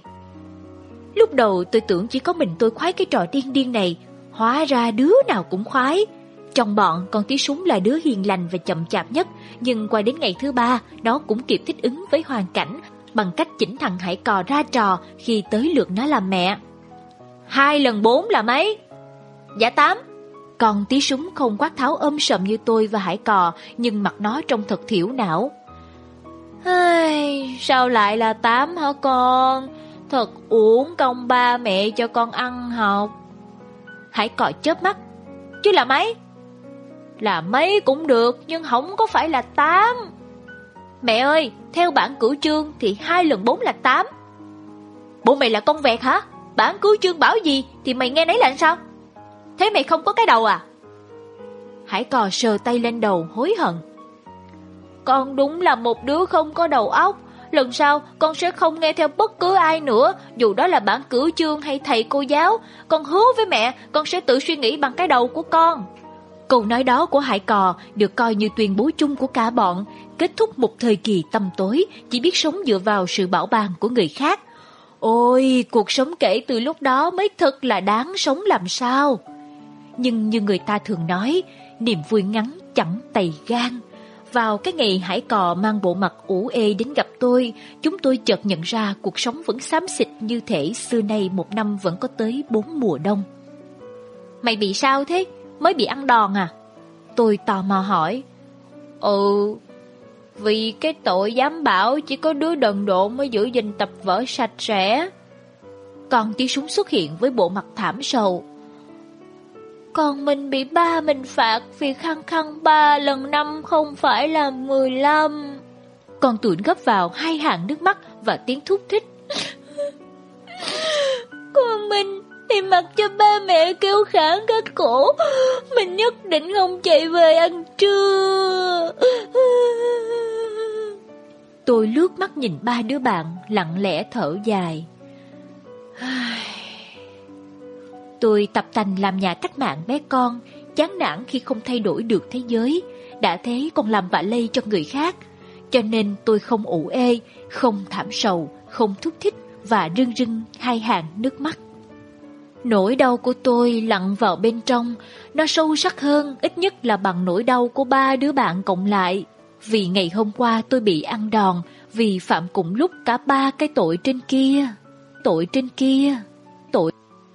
S1: Lúc đầu tôi tưởng chỉ có mình tôi khoái cái trò điên điên này, hóa ra đứa nào cũng khoái. Trong bọn, con Tí Súng là đứa hiền lành và chậm chạp nhất, nhưng qua đến ngày thứ ba, nó cũng kịp thích ứng với hoàn cảnh bằng cách chỉnh thằng Hải Cò ra trò khi tới lượt nó làm mẹ. Hai lần bốn là mấy? Dạ tám. Con Tí Súng không quát tháo ôm sầm như tôi và Hải Cò, nhưng mặt nó trông thật thiểu não. Ai, sao lại là tám hả con? Thật uổng công ba mẹ cho con ăn học. Hải Cò chớp mắt. Chứ là mấy? Là mấy cũng được, nhưng không có phải là tám. Mẹ ơi, theo bản cửu chương thì hai lần bốn là tám. Bộ mày là con vẹt hả? Bản cửu chương bảo gì thì mày nghe nấy là sao? Thế mày không có cái đầu à? Hải Cò sờ tay lên đầu hối hận. Con đúng là một đứa không có đầu óc. Lần sau con sẽ không nghe theo bất cứ ai nữa, dù đó là bản cửu chương hay thầy cô giáo. Con hứa với mẹ, con sẽ tự suy nghĩ bằng cái đầu của con. Câu nói đó của Hải Cò được coi như tuyên bố chung của cả bọn, kết thúc một thời kỳ tăm tối, chỉ biết sống dựa vào sự bảo ban của người khác. Ôi, cuộc sống kể từ lúc đó mới thật là đáng sống làm sao. Nhưng như người ta thường nói, niềm vui ngắn chẳng tày gan. Vào cái ngày Hải Cò mang bộ mặt ủ ê đến gặp tôi, chúng tôi chợt nhận ra cuộc sống vẫn xám xịt như thể xưa nay một năm vẫn có tới bốn mùa đông. Mày bị sao thế? Mới bị ăn đòn à? Tôi tò mò hỏi. Ừ, vì cái tội dám bảo chỉ có đứa đần độn mới giữ gìn tập vở sạch sẽ. Con Tí Súng xuất hiện với bộ mặt thảm sầu. Còn mình bị ba mình phạt vì khăng khăng ba lần năm không phải là mười lăm. Con Tuấn gấp vào hai hàng nước mắt và tiếng thúc thích. Còn mình thì mặc cho ba mẹ kêu khản kết cổ, mình nhất định không chạy về ăn trưa. Tôi lướt mắt nhìn ba đứa bạn lặng lẽ thở dài. Tôi tập tành làm nhà cách mạng bé con, chán nản khi không thay đổi được thế giới, đã thế còn làm vạ lây cho người khác. Cho nên tôi không ủ ê, không thảm sầu, không thúc thích và rưng rưng hai hàng nước mắt. Nỗi đau của tôi lặn vào bên trong, nó sâu sắc hơn ít nhất là bằng nỗi đau của ba đứa bạn cộng lại. Vì ngày hôm qua tôi bị ăn đòn, vì phạm cùng lúc cả ba cái tội trên kia. Tội trên kia, tội.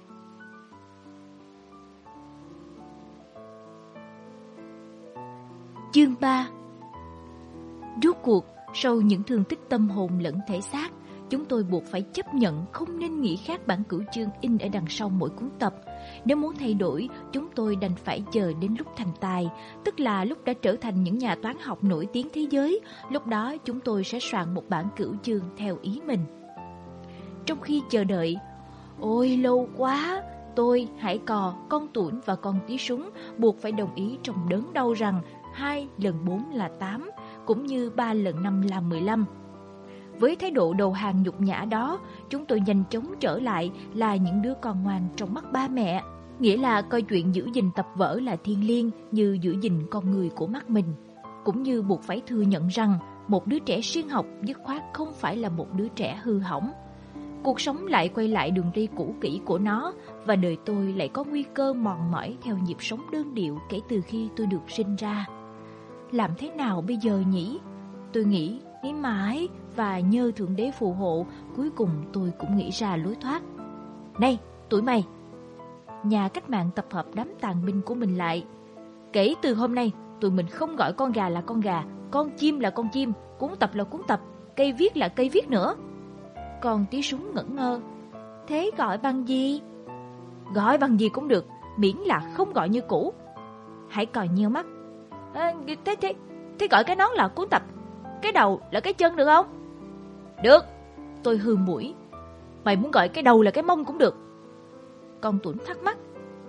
S1: Chương ba. Rốt cuộc, sau những thương tích tâm hồn lẫn thể xác, chúng tôi buộc phải chấp nhận không nên nghĩ khác bản cửu chương in ở đằng sau mỗi cuốn tập. Nếu muốn thay đổi, chúng tôi đành phải chờ đến lúc thành tài, tức là lúc đã trở thành những nhà toán học nổi tiếng thế giới. Lúc đó chúng tôi sẽ soạn một bản cửu chương theo ý mình. Trong khi chờ đợi, ôi lâu quá, tôi, Hải Cò, con Tuấn và con Tí Súng buộc phải đồng ý trong đớn đau rằng hai lần bốn là tám, cũng như ba lần năm là mười lăm. Với thái độ đầu hàng nhục nhã đó, chúng tôi nhanh chóng trở lại là những đứa con ngoan trong mắt ba mẹ. Nghĩa là coi chuyện giữ gìn tập vở là thiêng liêng như giữ gìn con người của mắt mình. Cũng như buộc phải thừa nhận rằng một đứa trẻ siêng học dứt khoát không phải là một đứa trẻ hư hỏng. Cuộc sống lại quay lại đường ray cũ kỹ của nó, và đời tôi lại có nguy cơ mòn mỏi theo nhịp sống đơn điệu kể từ khi tôi được sinh ra. Làm thế nào bây giờ nhỉ? Tôi nghĩ, nghĩ mãi và nhờ Thượng Đế phù hộ, cuối cùng tôi cũng nghĩ ra lối thoát. Này, tụi mày! Nhà cách mạng tập hợp đám tàn binh của mình lại. Kể từ hôm nay, tụi mình không gọi con gà là con gà, con chim là con chim, cuốn tập là cuốn tập, cây viết là cây viết nữa. Con tí súng ngẩn ngơ. Thế gọi bằng gì? Gọi bằng gì cũng được, miễn là không gọi như cũ. Hãy cò nheo mắt. À, thế, thế, thế gọi cái nón là cuốn tập, cái đầu là cái chân được không? Được, tôi hừ mũi. Mày muốn gọi cái đầu là cái mông cũng được. Con Tuấn thắc mắc.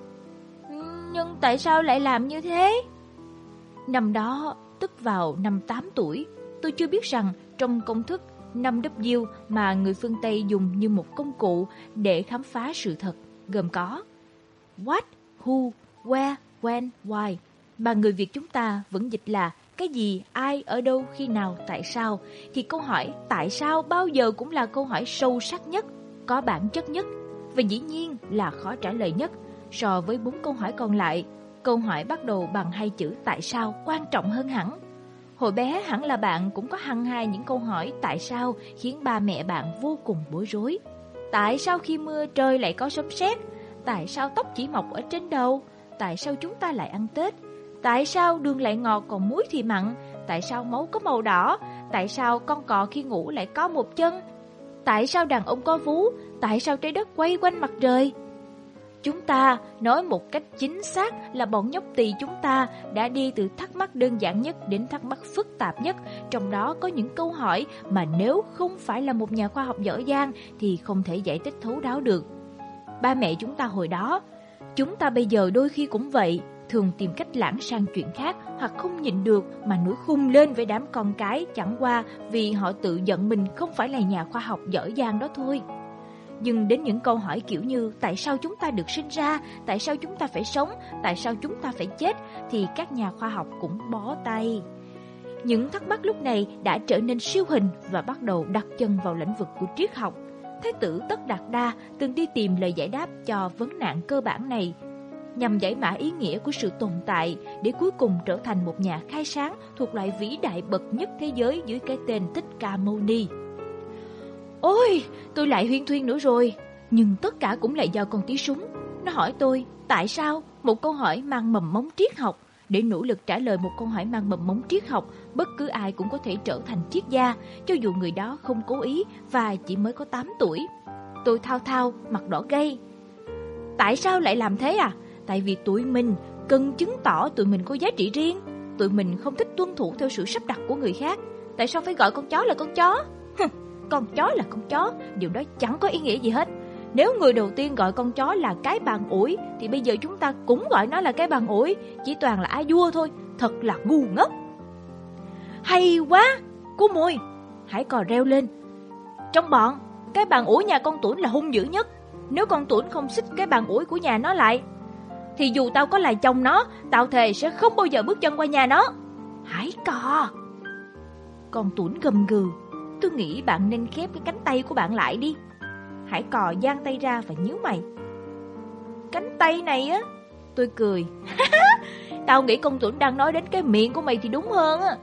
S1: Nhưng tại sao lại làm như thế? Năm đó, tức vào năm tám tuổi, tôi chưa biết rằng trong công thức năm W mà người phương Tây dùng như một công cụ để khám phá sự thật, gồm có what, who, where, when, why, mà người Việt chúng ta vẫn dịch là cái gì, ai, ở đâu, khi nào, tại sao, thì câu hỏi tại sao bao giờ cũng là câu hỏi sâu sắc nhất, có bản chất nhất, và dĩ nhiên là khó trả lời nhất. So với bốn câu hỏi còn lại, câu hỏi bắt đầu bằng hai chữ tại sao quan trọng hơn hẳn. Hồi bé hẳn là bạn cũng có hăng hai những câu hỏi tại sao khiến ba mẹ bạn vô cùng bối rối. Tại sao khi mưa trời lại có sấm sét? Tại sao tóc chỉ mọc ở trên đầu? Tại sao chúng ta lại ăn Tết? Tại sao đường lại ngọt còn muối thì mặn? Tại sao máu có màu đỏ? Tại sao con cò khi ngủ lại có một chân? Tại sao đàn ông có vú? Tại sao trái đất quay quanh mặt trời? Chúng ta nói một cách chính xác là bọn nhóc tỳ chúng ta đã đi từ thắc mắc đơn giản nhất đến thắc mắc phức tạp nhất. Trong đó có những câu hỏi mà nếu không phải là một nhà khoa học giỏi giang thì không thể giải thích thấu đáo được. Ba mẹ chúng ta hồi đó, chúng ta bây giờ đôi khi cũng vậy, thường tìm cách lãng sang chuyện khác hoặc không nhịn được mà nổi khùng lên với đám con cái chẳng qua vì họ tự giận mình không phải là nhà khoa học giỏi giang đó thôi. Nhưng đến những câu hỏi kiểu như tại sao chúng ta được sinh ra, tại sao chúng ta phải sống, tại sao chúng ta phải chết thì các nhà khoa học cũng bó tay. Những thắc mắc lúc này đã trở nên siêu hình và bắt đầu đặt chân vào lĩnh vực của triết học. Thái tử Tất Đạt Đa từng đi tìm lời giải đáp cho vấn nạn cơ bản này, nhằm giải mã ý nghĩa của sự tồn tại để cuối cùng trở thành một nhà khai sáng thuộc loại vĩ đại bậc nhất thế giới dưới cái tên Thích Ca Mâu Ni. Ôi, tôi lại huyên thuyên nữa rồi. Nhưng tất cả cũng là do con tí súng. Nó hỏi tôi, tại sao? Một câu hỏi mang mầm mống triết học. Để nỗ lực trả lời một câu hỏi mang mầm mống triết học, bất cứ ai cũng có thể trở thành triết gia, cho dù người đó không cố ý và chỉ mới có tám tuổi. Tôi thao thao, mặt đỏ gay. Tại sao lại làm thế à? Tại vì tụi mình cần chứng tỏ tụi mình có giá trị riêng. Tụi mình không thích tuân thủ theo sự sắp đặt của người khác. Tại sao phải gọi con chó là con chó? Con chó là con chó, điều đó chẳng có ý nghĩa gì hết. Nếu người đầu tiên gọi con chó là cái bàn ủi thì bây giờ chúng ta cũng gọi nó là cái bàn ủi, chỉ toàn là a vua thôi, thật là ngu ngốc. Hay quá, cô Mùi, Hải Cò reo lên. Trong bọn, cái bàn ủi nhà con Tuấn là hung dữ nhất. Nếu con Tuấn không xích cái bàn ủi của nhà nó lại thì dù tao có là chồng nó, tao thề sẽ không bao giờ bước chân qua nhà nó. Hải Cò. Con Tuấn gầm gừ. Tôi nghĩ bạn nên khép cái cánh tay của bạn lại đi. Hải Cò giang tay ra và nhíu mày. Cánh tay này á? Tôi cười. Tao nghĩ con Tuấn đang nói đến cái miệng của mày thì đúng hơn á.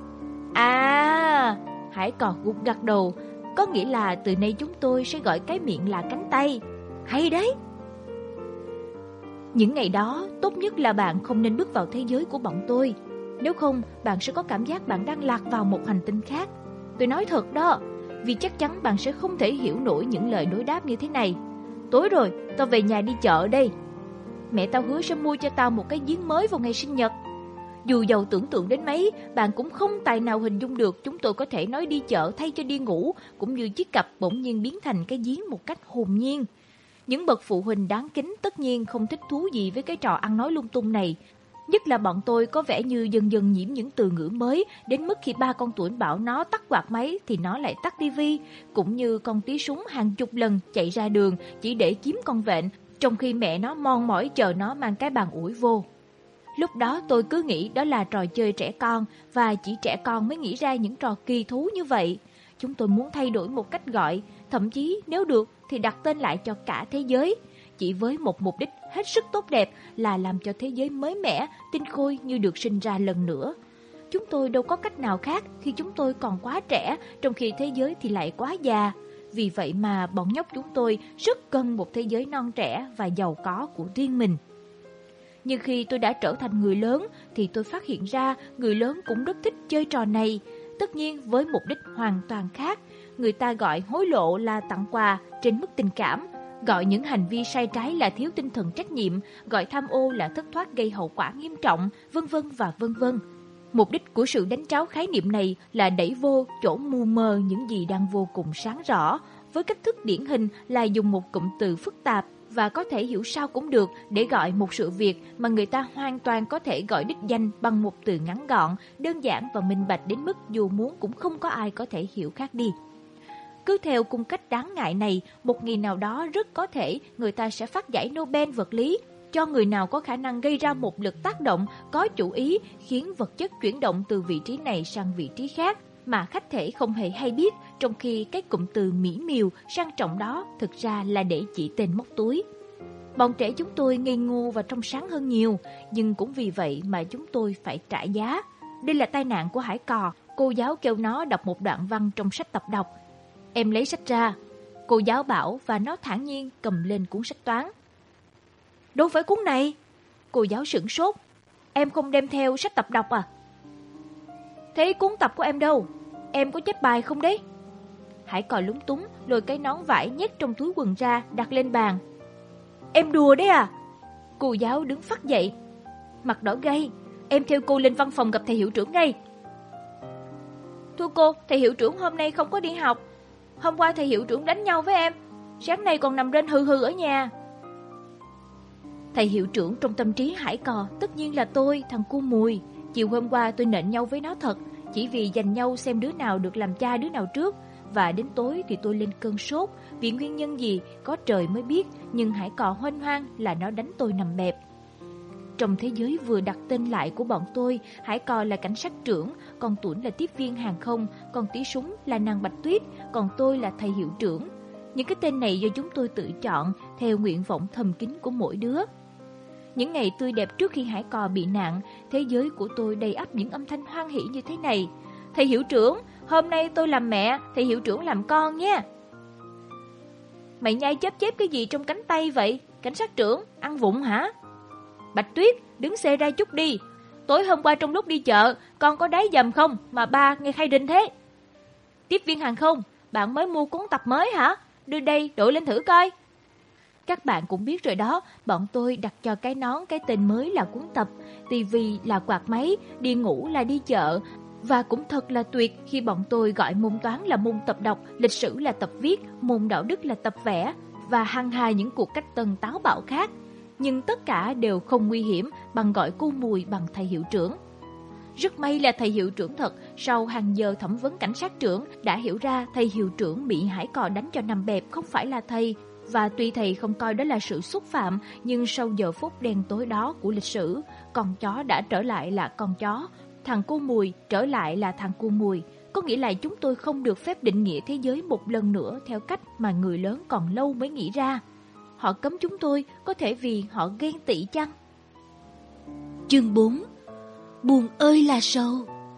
S1: À, Hải Cò gục gật đầu. Có nghĩa là từ nay chúng tôi sẽ gọi cái miệng là cánh tay. Hay đấy. Những ngày đó, tốt nhất là bạn không nên bước vào thế giới của bọn tôi. Nếu không, bạn sẽ có cảm giác bạn đang lạc vào một hành tinh khác. Tôi nói thật đó, vì chắc chắn bạn sẽ không thể hiểu nổi những lời đối đáp như thế này. Tối rồi, tao về nhà đi chợ đây. Mẹ tao hứa sẽ mua cho tao một cái giếng mới vào ngày sinh nhật. Dù giàu tưởng tượng đến mấy, bạn cũng không tài nào hình dung được chúng tôi có thể nói đi chợ thay cho đi ngủ, cũng như chiếc cặp bỗng nhiên biến thành cái giếng một cách hồn nhiên. Những bậc phụ huynh đáng kính tất nhiên không thích thú gì với cái trò ăn nói lung tung này, Nhất là bọn tôi có vẻ như dần dần nhiễm những từ ngữ mới, đến mức khi ba con tuổi bảo nó tắt quạt máy thì nó lại tắt tivi, cũng như con tí súng hàng chục lần chạy ra đường chỉ để kiếm con vẹn, trong khi mẹ nó mon mỏi chờ nó mang cái bàn ủi vô. Lúc đó tôi cứ nghĩ đó là trò chơi trẻ con, và chỉ trẻ con mới nghĩ ra những trò kỳ thú như vậy. Chúng tôi muốn thay đổi một cách gọi, thậm chí nếu được thì đặt tên lại cho cả thế giới, chỉ với một mục đích hết sức tốt đẹp là làm cho thế giới mới mẻ, tinh khôi như được sinh ra lần nữa. Chúng tôi đâu có cách nào khác khi chúng tôi còn quá trẻ, trong khi thế giới thì lại quá già. Vì vậy mà bọn nhóc chúng tôi rất cần một thế giới non trẻ và giàu có của riêng mình. Nhưng khi tôi đã trở thành người lớn thì tôi phát hiện ra người lớn cũng rất thích chơi trò này, tất nhiên với mục đích hoàn toàn khác. Người ta gọi hối lộ là tặng quà trên mức tình cảm, gọi những hành vi sai trái là thiếu tinh thần trách nhiệm, gọi tham ô là thất thoát gây hậu quả nghiêm trọng, vân vân và vân vân. Mục đích của sự đánh tráo khái niệm này là đẩy vô chỗ mù mờ những gì đang vô cùng sáng rõ, với cách thức điển hình là dùng một cụm từ phức tạp và có thể hiểu sao cũng được để gọi một sự việc mà người ta hoàn toàn có thể gọi đích danh bằng một từ ngắn gọn, đơn giản và minh bạch đến mức dù muốn cũng không có ai có thể hiểu khác đi. Cứ theo cung cách đáng ngại này, một ngày nào đó rất có thể người ta sẽ phát giải Nobel vật lý cho người nào có khả năng gây ra một lực tác động có chủ ý khiến vật chất chuyển động từ vị trí này sang vị trí khác mà khách thể không hề hay biết, trong khi cái cụm từ mỹ miều, sang trọng đó thực ra là để chỉ tên móc túi. Bọn trẻ chúng tôi ngây ngô và trong sáng hơn nhiều, nhưng cũng vì vậy mà chúng tôi phải trả giá. Đây là tai nạn của Hải Cò. Cô giáo kêu nó đọc một đoạn văn trong sách tập đọc. Em lấy sách ra. Cô giáo bảo và nó thản nhiên cầm lên cuốn sách toán. Đâu phải cuốn này. Cô giáo sửng sốt. Em không đem theo sách tập đọc à? Thế cuốn tập của em đâu? Em có chép bài không đấy? Hải Cò lúng túng lôi cái nón vải nhét trong túi quần ra đặt lên bàn. Em đùa đấy à? Cô giáo đứng phắt dậy, mặt đỏ gay. Em theo cô lên văn phòng gặp thầy hiệu trưởng ngay. Thưa cô, thầy hiệu trưởng hôm nay không có đi học. Hôm qua thầy hiệu trưởng đánh nhau với em, sáng nay còn nằm rên hừ hừ ở nhà. Thầy hiệu trưởng trong tâm trí Hải Cò tất nhiên là tôi, thằng cu mùi. Chiều hôm qua tôi nện nhau với nó thật, chỉ vì giành nhau xem đứa nào được làm cha đứa nào trước. Và đến tối thì tôi lên cơn sốt, vì nguyên nhân gì có trời mới biết, nhưng Hải Cò hoanh hoang là nó đánh tôi nằm bẹp. Trong thế giới vừa đặt tên lại của bọn tôi, Hải Cò là cảnh sát trưởng, còn Tuấn là tiếp viên hàng không, còn Tí Súng là nàng Bạch Tuyết, còn tôi là thầy hiệu trưởng. Những cái tên này do chúng tôi tự chọn theo nguyện vọng thầm kín của mỗi đứa. Những ngày tươi đẹp trước khi Hải Cò bị nạn, thế giới của tôi đầy ắp những âm thanh hoan hỉ như thế này. Thầy hiệu trưởng, hôm nay tôi làm mẹ, thầy hiệu trưởng làm con nha. Mày nhai chớp chép cái gì trong cánh tay vậy? Cảnh sát trưởng, ăn vụng hả? Bạch Tuyết, đứng xê ra chút đi. Tối hôm qua trong lúc đi chợ, con có đáy dầm không mà ba nghe khai rinh thế? Tiếp viên hàng không, bạn mới mua cuốn tập mới hả? Đưa đây, đổi lên thử coi. Các bạn cũng biết rồi đó, bọn tôi đặt cho cái nón cái tên mới là cuốn tập, tivi là quạt máy, đi ngủ là đi chợ. Và cũng thật là tuyệt khi bọn tôi gọi môn toán là môn tập đọc, lịch sử là tập viết, môn đạo đức là tập vẽ, và hăng hài những cuộc cách tân táo bạo khác. Nhưng tất cả đều không nguy hiểm bằng gọi cô mùi bằng thầy hiệu trưởng. Rất may là thầy hiệu trưởng thật, sau hàng giờ thẩm vấn cảnh sát trưởng, đã hiểu ra thầy hiệu trưởng bị Hải Cò đánh cho nằm bẹp không phải là thầy. Và tuy thầy không coi đó là sự xúc phạm, nhưng sau giờ phút đen tối đó của lịch sử, con chó đã trở lại là con chó, thằng cô mùi trở lại là thằng cô mùi. Có nghĩa là chúng tôi không được phép định nghĩa thế giới một lần nữa theo cách mà người lớn còn lâu mới nghĩ ra. Họ cấm chúng tôi, có thể vì họ ghen tị chăng? Chương bốn. Buồn ơi là sâu.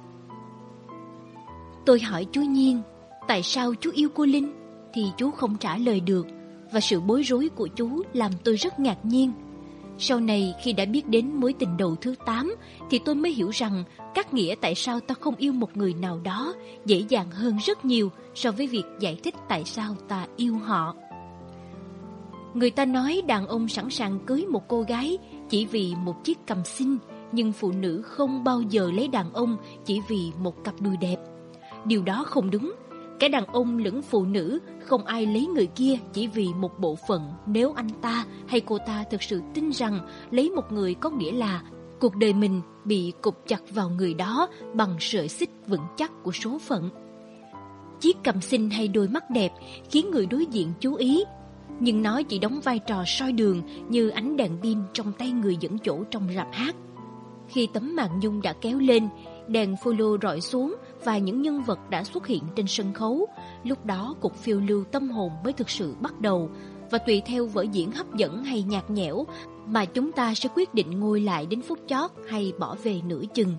S1: Tôi hỏi chú Nhiên, tại sao chú yêu cô Linh? Thì chú không trả lời được, và sự bối rối của chú làm tôi rất ngạc nhiên. Sau này khi đã biết đến mối tình đầu thứ tám, thì tôi mới hiểu rằng các nghĩa tại sao ta không yêu một người nào đó dễ dàng hơn rất nhiều so với việc giải thích tại sao ta yêu họ. Người ta nói đàn ông sẵn sàng cưới một cô gái chỉ vì một chiếc cằm xinh, nhưng phụ nữ không bao giờ lấy đàn ông chỉ vì một cặp đùi đẹp. Điều đó không đúng. Cả đàn ông lẫn phụ nữ không ai lấy người kia chỉ vì một bộ phận, nếu anh ta hay cô ta thực sự tin rằng lấy một người có nghĩa là Cuộc đời mình bị cột chặt vào người đó bằng sợi xích vững chắc của số phận. Chiếc cằm xinh hay đôi mắt đẹp khiến người đối diện chú ý, nhưng nó chỉ đóng vai trò soi đường như ánh đèn pin trong tay người dẫn chỗ trong rạp hát. Khi tấm màn nhung đã kéo lên, đèn phô-lô rọi xuống và những nhân vật đã xuất hiện trên sân khấu, lúc đó cuộc phiêu lưu tâm hồn mới thực sự bắt đầu, và tùy theo vở diễn hấp dẫn hay nhạt nhẽo mà chúng ta sẽ quyết định ngồi lại đến phút chót hay bỏ về nửa chừng.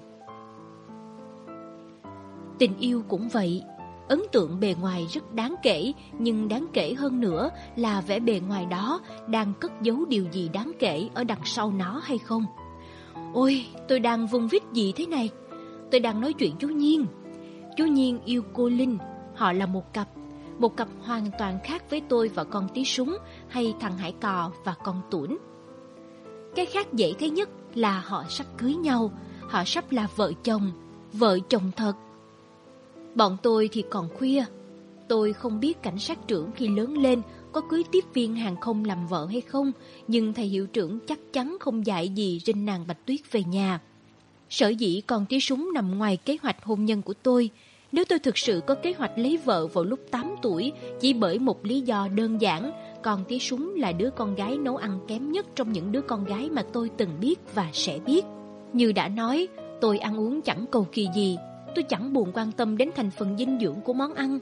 S1: Tình yêu cũng vậy. Ấn tượng bề ngoài rất đáng kể, nhưng đáng kể hơn nữa là vẻ bề ngoài đó đang cất giấu điều gì đáng kể ở đằng sau nó hay không. Ôi, tôi đang vung vít gì thế này? Tôi đang nói chuyện chú Nhiên. Chú Nhiên yêu cô Linh, họ là một cặp. Một cặp hoàn toàn khác với tôi và con tí súng, hay thằng Hải Cò và con Tuổn. Cái khác dễ thấy nhất là họ sắp cưới nhau, họ sắp là vợ chồng, vợ chồng thật. Bọn tôi thì còn khuya. Tôi không biết cảnh sát trưởng khi lớn lên có cưới tiếp viên hàng không làm vợ hay không, nhưng thầy hiệu trưởng chắc chắn không dạy gì rinh nàng Bạch Tuyết về nhà. Sở dĩ con tí súng nằm ngoài kế hoạch hôn nhân của tôi. Nếu tôi thực sự có kế hoạch lấy vợ vào lúc tám tuổi chỉ bởi một lý do đơn giản, con tí súng là đứa con gái nấu ăn kém nhất trong những đứa con gái mà tôi từng biết và sẽ biết. Như đã nói, tôi ăn uống chẳng cầu kỳ gì. Tôi chẳng buồn quan tâm đến thành phần dinh dưỡng của món ăn.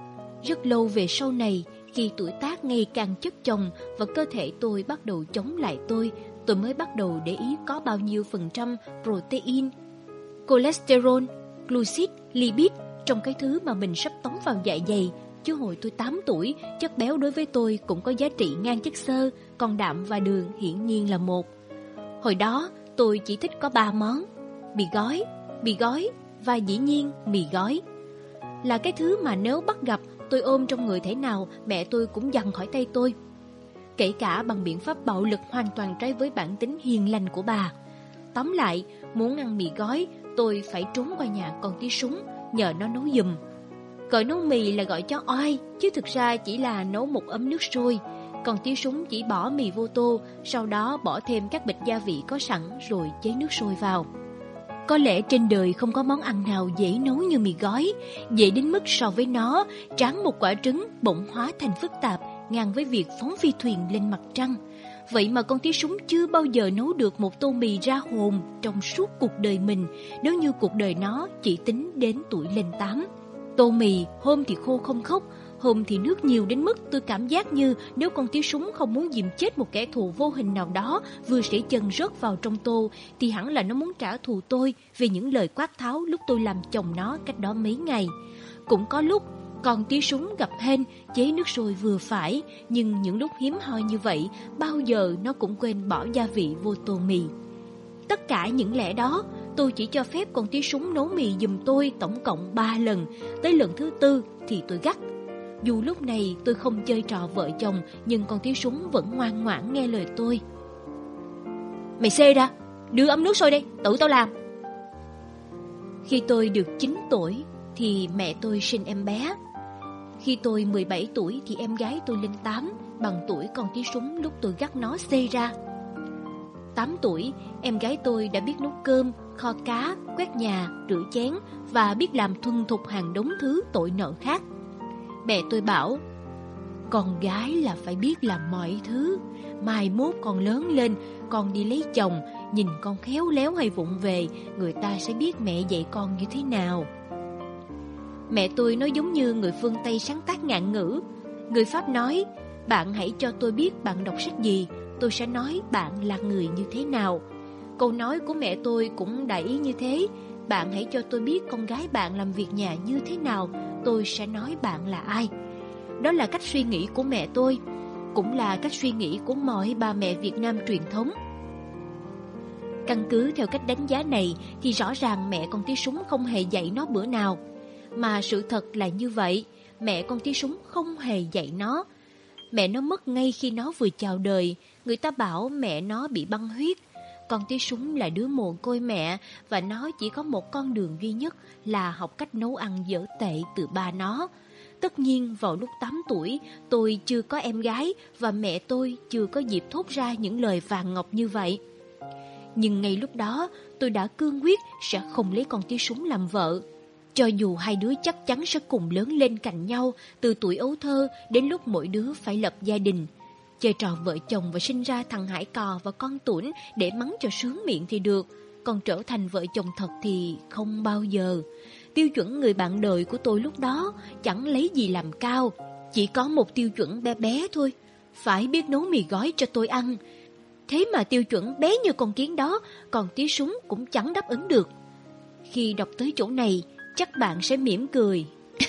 S1: Rất lâu về sau này, khi tuổi tác ngày càng chất chồng và cơ thể tôi bắt đầu chống lại tôi, tôi mới bắt đầu để ý có bao nhiêu phần trăm protein, cholesterol, glucid, lipid trong cái thứ mà mình sắp tống vào dạ dày. Chứ hồi tôi tám tuổi, chất béo đối với tôi cũng có giá trị ngang chất xơ, còn đạm và đường hiển nhiên là một. Hồi đó, tôi chỉ thích có ba món: mì gói, mì gói và dĩ nhiên mì gói. Là cái thứ mà nếu bắt gặp, tôi ôm trong người thế nào, mẹ tôi cũng giằng khỏi tay tôi. Kể cả bằng biện pháp bạo lực hoàn toàn trái với bản tính hiền lành của bà. Tóm lại, muốn ăn mì gói, tôi phải trốn qua nhà con tí súng, nhờ nó nấu giùm. Gọi nấu mì là gọi cho oai, chứ thực ra chỉ là nấu một ấm nước sôi. Còn tí súng chỉ bỏ mì vô tô, sau đó bỏ thêm các bịch gia vị có sẵn rồi chế nước sôi vào. Có lẽ trên đời không có món ăn nào dễ nấu như mì gói, dễ đến mức so với nó, tráng một quả trứng bỗng hóa thành phức tạp, ngang với việc phóng phi thuyền lên mặt trăng. Vậy mà con tí súng chưa bao giờ nấu được một tô mì ra hồn trong suốt cuộc đời mình, nếu như cuộc đời nó chỉ tính đến tuổi lên tám. Tô mì hôm thì khô không khóc, hôm thì nước nhiều đến mức tôi cảm giác như nếu con tí súng không muốn dìm chết một kẻ thù vô hình nào đó vừa sải chân rớt vào trong tô, thì hẳn là nó muốn trả thù tôi vì những lời quát tháo lúc tôi làm chồng nó cách đó mấy ngày. Cũng có lúc con tí súng gặp hên chế nước sôi vừa phải, nhưng những lúc hiếm hoi như vậy, bao giờ nó cũng quên bỏ gia vị vô tô mì. Tất cả những lẽ đó, tôi chỉ cho phép con tí súng nấu mì giùm tôi tổng cộng ba lần, tới lần thứ tư thì tôi gắt. Dù lúc này tôi không chơi trò vợ chồng, nhưng con tí súng vẫn ngoan ngoãn nghe lời tôi. Mày xê ra, đưa ấm nước sôi đây, tự tao làm. Khi tôi được chín tuổi thì mẹ tôi sinh em bé. Khi tôi mười bảy tuổi thì em gái tôi lên tám, bằng tuổi con tí súng lúc tôi gắt nó xê ra. tám tuổi, em gái tôi đã biết nấu cơm, kho cá, quét nhà, rửa chén và biết làm thuần thục hàng đống thứ tội nợ khác. Mẹ tôi bảo, con gái là phải biết làm mọi thứ. Mai mốt con lớn lên, con đi lấy chồng, nhìn con khéo léo hay vụng về, người ta sẽ biết mẹ dạy con như thế nào. Mẹ tôi nói giống như người phương Tây sáng tác ngạn ngữ. Người Pháp nói, bạn hãy cho tôi biết bạn đọc sách gì, tôi sẽ nói bạn là người như thế nào. Câu nói của mẹ tôi cũng đại ý như thế. Bạn hãy cho tôi biết con gái bạn làm việc nhà như thế nào, tôi sẽ nói bạn là ai. Đó là cách suy nghĩ của mẹ tôi, cũng là cách suy nghĩ của mọi bà mẹ Việt Nam truyền thống. Căn cứ theo cách đánh giá này thì rõ ràng mẹ con tí súng không hề dạy nó bữa nào. Mà sự thật là như vậy, mẹ con tí súng không hề dạy nó. Mẹ nó mất ngay khi nó vừa chào đời. Người ta bảo mẹ nó bị băng huyết. Con tí súng là đứa mồ côi mẹ, và nó chỉ có một con đường duy nhất là học cách nấu ăn dở tệ từ ba nó. Tất nhiên vào lúc tám tuổi, tôi chưa có em gái và mẹ tôi chưa có dịp thốt ra những lời vàng ngọc như vậy. Nhưng ngay lúc đó tôi đã cương quyết sẽ không lấy con tí súng làm vợ. Cho dù hai đứa chắc chắn sẽ cùng lớn lên cạnh nhau từ tuổi ấu thơ đến lúc mỗi đứa phải lập gia đình. Chơi trò vợ chồng và sinh ra thằng Hải Cò và con Tuổn để mắng cho sướng miệng thì được, còn trở thành vợ chồng thật thì không bao giờ. Tiêu chuẩn người bạn đời của tôi lúc đó chẳng lấy gì làm cao, chỉ có một tiêu chuẩn bé bé thôi, phải biết nấu mì gói cho tôi ăn. Thế mà tiêu chuẩn bé như con kiến đó, còn tí súng cũng chẳng đáp ứng được. Khi đọc tới chỗ này, chắc bạn sẽ mỉm cười.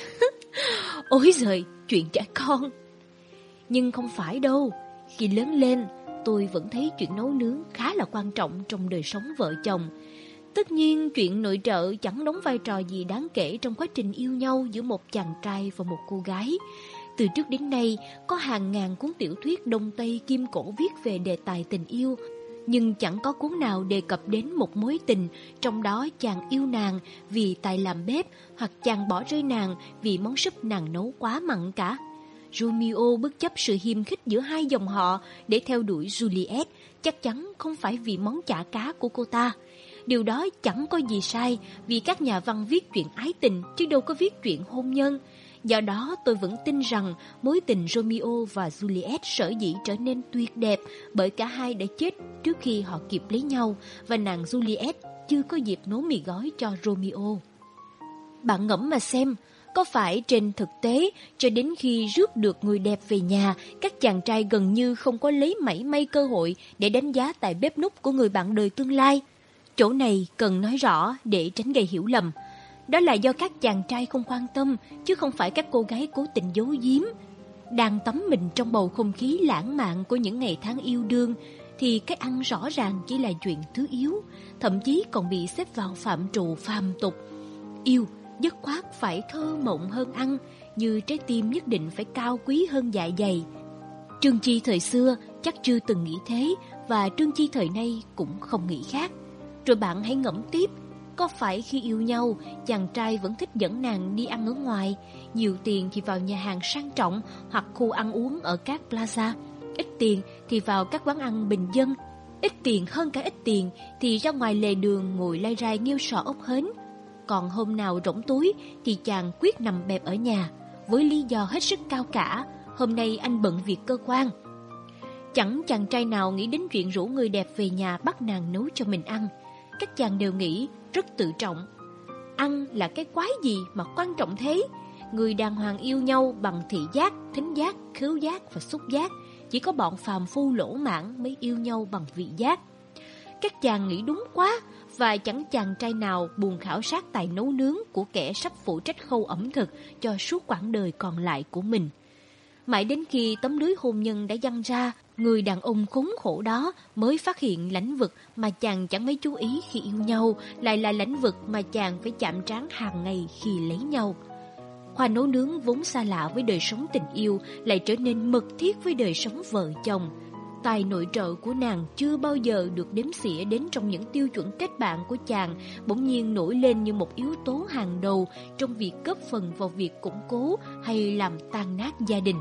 S1: Ôi giời, chuyện trẻ con. Nhưng không phải đâu, khi lớn lên, tôi vẫn thấy chuyện nấu nướng khá là quan trọng trong đời sống vợ chồng. Tất nhiên, chuyện nội trợ chẳng đóng vai trò gì đáng kể trong quá trình yêu nhau giữa một chàng trai và một cô gái. Từ trước đến nay, có hàng ngàn cuốn tiểu thuyết Đông Tây Kim Cổ viết về đề tài tình yêu, nhưng chẳng có cuốn nào đề cập đến một mối tình, trong đó chàng yêu nàng vì tài làm bếp, hoặc chàng bỏ rơi nàng vì món súp nàng nấu quá mặn cả. Romeo bất chấp sự hiềm khích giữa hai dòng họ để theo đuổi Juliet, chắc chắn không phải vì món chả cá của cô ta. Điều đó chẳng có gì sai, vì các nhà văn viết chuyện ái tình chứ đâu có viết chuyện hôn nhân. Do đó tôi vẫn tin rằng mối tình Romeo và Juliet sở dĩ trở nên tuyệt đẹp bởi cả hai đã chết trước khi họ kịp lấy nhau, và nàng Juliet chưa có dịp nấu mì gói cho Romeo. Bạn ngẫm mà xem, có phải trên thực tế, cho đến khi rước được người đẹp về nhà, các chàng trai gần như không có lấy mảy may cơ hội để đánh giá tài bếp núc của người bạn đời tương lai? Chỗ này cần nói rõ để tránh gây hiểu lầm. Đó là do các chàng trai không quan tâm, chứ không phải các cô gái cố tình giấu giếm. Đang tắm mình trong bầu không khí lãng mạn của những ngày tháng yêu đương, thì cái ăn rõ ràng chỉ là chuyện thứ yếu, thậm chí còn bị xếp vào phạm trù phàm tục. Yêu dứt khoát phải thơ mộng hơn ăn, như trái tim nhất định phải cao quý hơn dạ dày. Trương Chi thời xưa chắc chưa từng nghĩ thế, và Trương Chi thời nay cũng không nghĩ khác. Rồi bạn hãy ngẫm tiếp, có phải khi yêu nhau, chàng trai vẫn thích dẫn nàng đi ăn ở ngoài, nhiều tiền thì vào nhà hàng sang trọng hoặc khu ăn uống ở các plaza, ít tiền thì vào các quán ăn bình dân, ít tiền hơn cả ít tiền thì ra ngoài lề đường ngồi lai rai nghêu sò ốc hến. Còn hôm nào rỗng túi thì chàng quyết nằm bẹp ở nhà, với lý do hết sức cao cả, hôm nay anh bận việc cơ quan. Chẳng chàng trai nào nghĩ đến chuyện rủ người đẹp về nhà bắt nàng nấu cho mình ăn. Các chàng đều nghĩ rất tự trọng. Ăn là cái quái gì mà quan trọng thế? Người đàng hoàng yêu nhau bằng thị giác, thính giác, khứu giác và xúc giác. Chỉ có bọn phàm phu lỗ mãng mới yêu nhau bằng vị giác. Các chàng nghĩ đúng quá, và chẳng chàng trai nào buồn khảo sát tài nấu nướng của kẻ sắp phụ trách khâu ẩm thực cho suốt quãng đời còn lại của mình. Mãi đến khi tấm lưới hôn nhân đã giăng ra, người đàn ông khốn khổ đó mới phát hiện lãnh vực mà chàng chẳng mấy chú ý khi yêu nhau lại là lãnh vực mà chàng phải chạm trán hàng ngày khi lấy nhau. Khoa nấu nướng vốn xa lạ với đời sống tình yêu lại trở nên mật thiết với đời sống vợ chồng. Tài nội trợ của nàng chưa bao giờ được đếm xỉa đến trong những tiêu chuẩn kết bạn của chàng, bỗng nhiên nổi lên như một yếu tố hàng đầu trong việc góp phần vào việc củng cố hay làm tan nát gia đình.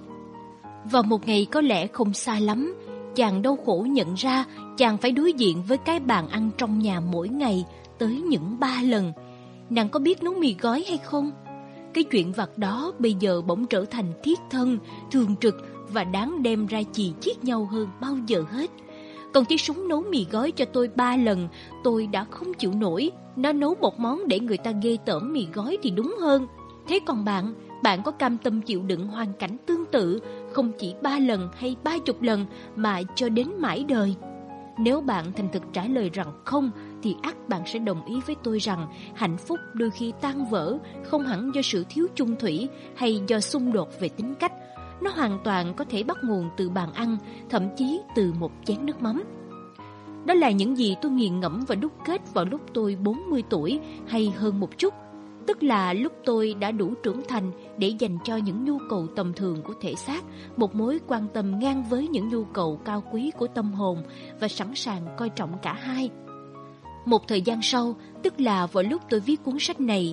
S1: Vào một ngày có lẽ không xa lắm, chàng đau khổ nhận ra chàng phải đối diện với cái bàn ăn trong nhà mỗi ngày tới những ba lần. Nàng có biết nấu mì gói hay không? Cái chuyện vặt đó bây giờ bỗng trở thành thiết thân, thường trực và đáng đem ra chì chiết nhau hơn bao giờ hết. Còn tí súng nấu mì gói cho tôi ba lần, tôi đã không chịu nổi. Nó nấu một món để người ta ghê tởm mì gói thì đúng hơn. Thế còn bạn, bạn có cam tâm chịu đựng hoàn cảnh tương tự, không chỉ ba lần hay ba chục lần mà cho đến mãi đời? Nếu bạn thành thực trả lời rằng không, thì ắt bạn sẽ đồng ý với tôi rằng hạnh phúc đôi khi tan vỡ không hẳn do sự thiếu chung thủy hay do xung đột về tính cách. Nó hoàn toàn có thể bắt nguồn từ bàn ăn, thậm chí từ một chén nước mắm. Đó là những gì tôi nghiền ngẫm và đúc kết vào lúc tôi bốn mươi tuổi hay hơn một chút. Tức là lúc tôi đã đủ trưởng thành để dành cho những nhu cầu tầm thường của thể xác một mối quan tâm ngang với những nhu cầu cao quý của tâm hồn, và sẵn sàng coi trọng cả hai. Một thời gian sau, tức là vào lúc tôi viết cuốn sách này,